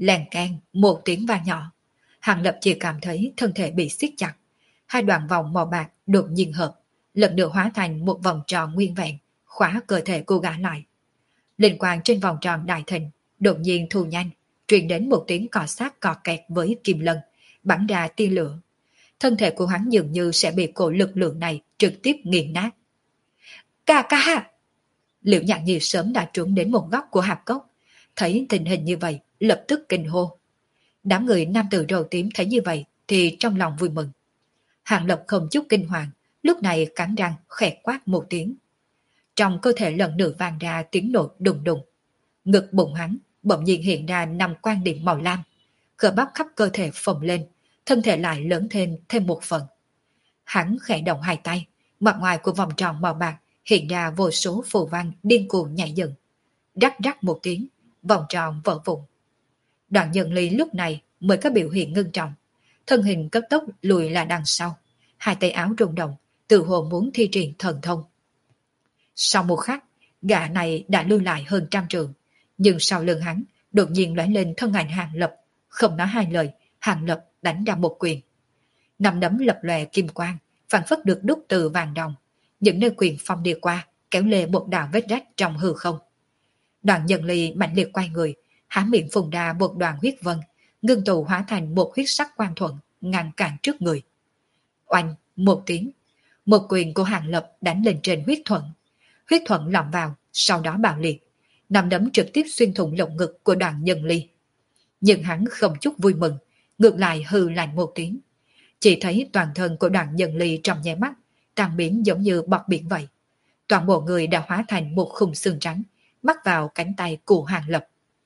Lèn can một tiếng vang nhỏ. Hàng Lập chỉ cảm thấy thân thể bị siết chặt. Hai đoạn vòng màu bạc đột nhiên hợp, lần nữa hóa thành một vòng tròn nguyên vẹn, khóa cơ thể cô gã lại. Linh quang trên vòng tròn đại thịnh đột nhiên thu nhanh, truyền đến một tiếng cọ sát cọ kẹt với kim lân, bắn ra tia lửa. Thân thể của hắn dường như sẽ bị cổ lực lượng này trực tiếp nghiền nát. Ca ca! Liễu Nhạc Nhi sớm đã trốn đến một góc của hạp cốc, thấy tình hình như vậy, lập tức kinh hô. Đám người nam tử râu tím thấy như vậy thì trong lòng vui mừng. Hàng Lập không chút kinh hoàng, lúc này cắn răng khẽ quát một tiếng. Trong cơ thể lần nữa vang ra tiếng nổ đùng đùng. Ngực bụng hắn bỗng nhiên hiện ra 5 quan điểm màu lam, cơ bắp khắp cơ thể phồng lên, thân thể lại lớn thêm một phần. Hắn khẽ động hai tay, mặt ngoài của vòng tròn màu bạc hiện ra vô số phù văn điên cuồng nhảy dựng. Rắc rắc một tiếng, vòng tròn vỡ vụn. Đoạn Nhân Ly lúc này mới có biểu hiện ngưng trọng, thân hình cấp tốc lùi lại đằng sau, hai tay áo rung động, tự hồ muốn thi triển thần thông. Sau một khắc, gã này đã lưu lại hơn 100 trượng, nhưng sau lưng hắn đột nhiên lóe lên thân ảnh Hàng Lập, không nói hai lời, Hàng Lập đánh ra một quyền. Nắm đấm lập lòe kim quang, phản phất được đúc từ vàng đồng, những nơi quyền phong đi qua kéo lê một đạo vết rách trong hư không. Đoạn Nhân Ly mạnh liệt quay người, há miệng phun ra một đoàn huyết vân, ngưng tụ hóa thành một huyết sắc quang thuận ngăn cản trước người. Oanh một tiếng, một quyền của Hàng Lập đánh lên trên huyết thuận lọt vào, sau đó bạo liệt, nắm đấm trực tiếp xuyên thủng lồng ngực của Đoạn Nhân Ly. Nhưng hắn không chút vui mừng, ngược lại hừ lạnh một tiếng. Chỉ thấy toàn thân của Đoạn Nhân Ly trong nháy mắt tan biến giống như bọt biển vậy. Toàn bộ người đã hóa thành một khung xương trắng, mắc vào cánh tay của Hàng Lập.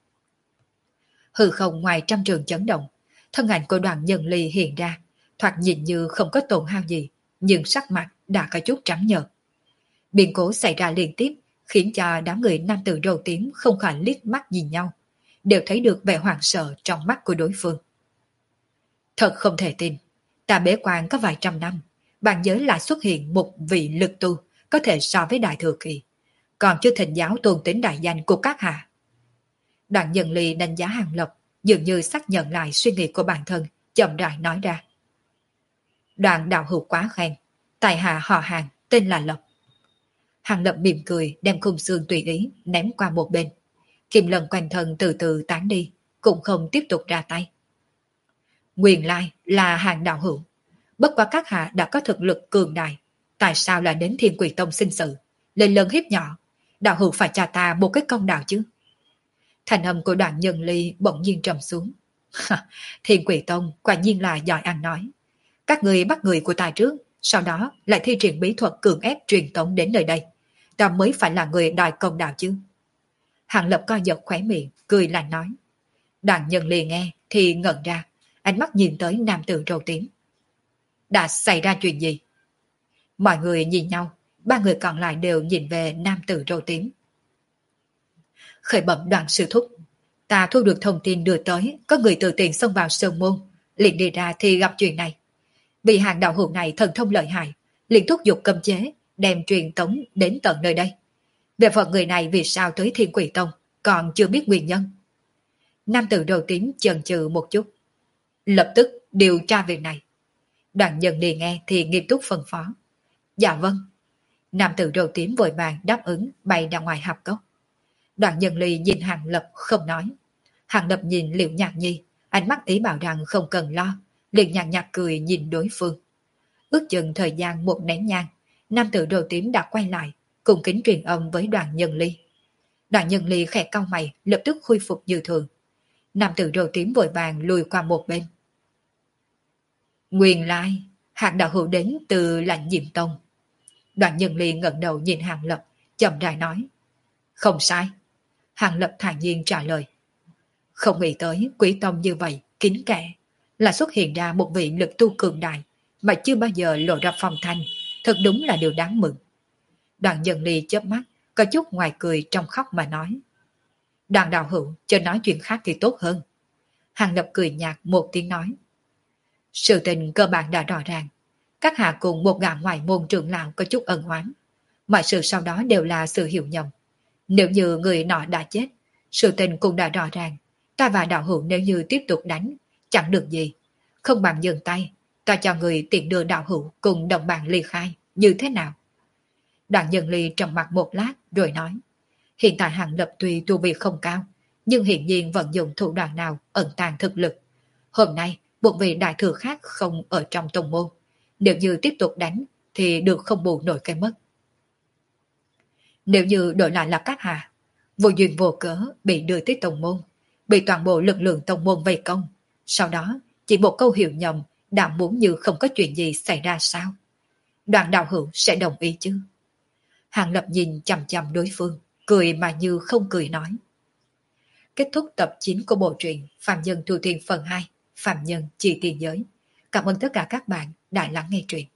Hư không ngoài 100 trường chấn động, thân ảnh của Đoạn Nhân Ly hiện ra, thoạt nhìn như không có tổn hao gì, nhưng sắc mặt đã có chút trắng nhợt. Biến cố xảy ra liên tiếp, khiến cho đám người nam tử râu tím không khỏi liếc mắt nhìn nhau, đều thấy được vẻ hoảng sợ trong mắt của đối phương. Thật không thể tin, ta bế quan có vài trăm năm, bàn giới lại xuất hiện một vị lực tu có thể so với đại thừa kỳ, còn chưa thịnh giáo tôn tính đại danh của các hạ. Đoạn Nhân Ly đánh giá Hàng Lập, dường như xác nhận lại suy nghĩ của bản thân, chậm rãi nói ra. Đoạn đạo hữu quá khen, tại hạ họ Hàng, tên là Lập. Hàng Lập mỉm cười đem khung xương tùy ý ném qua một bên. Kim lần quanh thân từ từ tán đi, cũng không tiếp tục ra tay. Nguyên lai là Hàng đạo hữu, bất quá các hạ đã có thực lực cường đại, tại sao lại đến Thiên Quỷ Tông sinh sự, lên lớn hiếp nhỏ, đạo hữu phải trả ta một cái công đạo chứ. Thành âm của Đoạn Nhân Ly bỗng nhiên trầm xuống. Thiên Quỷ Tông quả nhiên là giỏi ăn nói. Các người bắt người của ta trước, sau đó lại thi triển bí thuật cưỡng ép truyền tống đến nơi đây. Ta mới phải là người đòi công đạo chứ. Hàng Lập co giật khóe miệng, cười lạnh nói. Đoạn Nhân Ly nghe thì ngẩn ra, ánh mắt nhìn tới nam tử râu tím. Đã xảy ra chuyện gì? Mọi người nhìn nhau, ba người còn lại đều nhìn về nam tử râu tím. Khởi bẩm Đoạn sư thúc, ta thu được thông tin đưa tới có người từ tiền xông vào sơn môn, liền đi ra thì gặp chuyện này. Vì Hàng đạo hữu này thần thông lợi hại, liền thúc giục cấm chế, đem truyền tống đến tận nơi đây. Về phần người này vì sao tới Thiên Quỷ Tông, còn chưa biết nguyên nhân. Nam tử đầu tím chần chừ một chút. Lập tức điều tra việc này. Đoạn Nhân Ly nghe thì nghiêm túc phân phó. Dạ vâng. Nam tử đầu tím vội vàng đáp ứng bay ra ngoài hạp cốc. Đoạn Nhân Ly nhìn Hàng Lập không nói. Hàng Lập nhìn Liễu Nhạc Nhi, ánh mắt ý bảo rằng không cần lo, liền nhạt nhạt cười nhìn đối phương. Ước chừng thời gian một nén nhang, nam tử đầu tím đã quay lại, cùng kính truyền âm với Đoạn Nhân Ly. Đoạn Nhân Ly khẽ cau mày, lập tức khôi phục như thường. Nam tử đầu tím vội vàng lùi qua một bên. Nguyên lai, Hàng đạo hữu đến từ Lãnh Diệm Tông. Đoạn Nhân Ly ngẩng đầu nhìn Hàng Lập, chậm rãi nói. Không sai. Hàng Lập thản nhiên trả lời. Không nghĩ tới Quý Tông như vậy, kín kẽ, là xuất hiện ra một vị lực tu cường đại, mà chưa bao giờ lộ ra phong thanh, thật đúng là điều đáng mừng. Đoạn Nhân Ly chớp mắt, có chút ngoài cười trong khóc mà nói. Đoạn đạo hữu, cho nói chuyện khác thì tốt hơn. Hàng Lập cười nhạt một tiếng nói. Sự tình cơ bản đã rõ ràng. Các hạ cùng một gã ngoại môn trưởng lão có chút ân oán. Mọi sự sau đó đều là sự hiểu nhầm. Nếu như người nọ đã chết, sự tình cũng đã rõ ràng. Ta và đạo hữu nếu như tiếp tục đánh, chẳng được gì. Không bằng dừng tay, ta cho người tiện đưa đạo hữu cùng đồng bạn ly khai, như thế nào? Đoạn Nhân Ly trầm mặt một lát rồi nói, hiện tại Hàng Lập tuy tu vi không cao, nhưng hiện nhiên vẫn dùng thủ đoạn nào ẩn tàng thực lực. Hôm nay, một vị đại thừa khác không ở trong tông môn. Nếu như tiếp tục đánh, thì được không bù nổi cái mất. Nếu như đổi lại là các hạ, vô duyên vô cớ bị đưa tới tông môn, bị toàn bộ lực lượng tông môn vây công, sau đó chỉ một câu hiểu nhầm đã muốn như không có chuyện gì xảy ra sao? Đoàn đạo hữu sẽ đồng ý chứ? Hàng Lập nhìn chằm chằm đối phương, cười mà như không cười nói. Kết thúc tập 9 của bộ truyện Phạm Nhân Tu Tiên phần 2, Phạm Nhân Chi Tiền Giới. Cảm ơn tất cả các bạn đã lắng nghe truyện.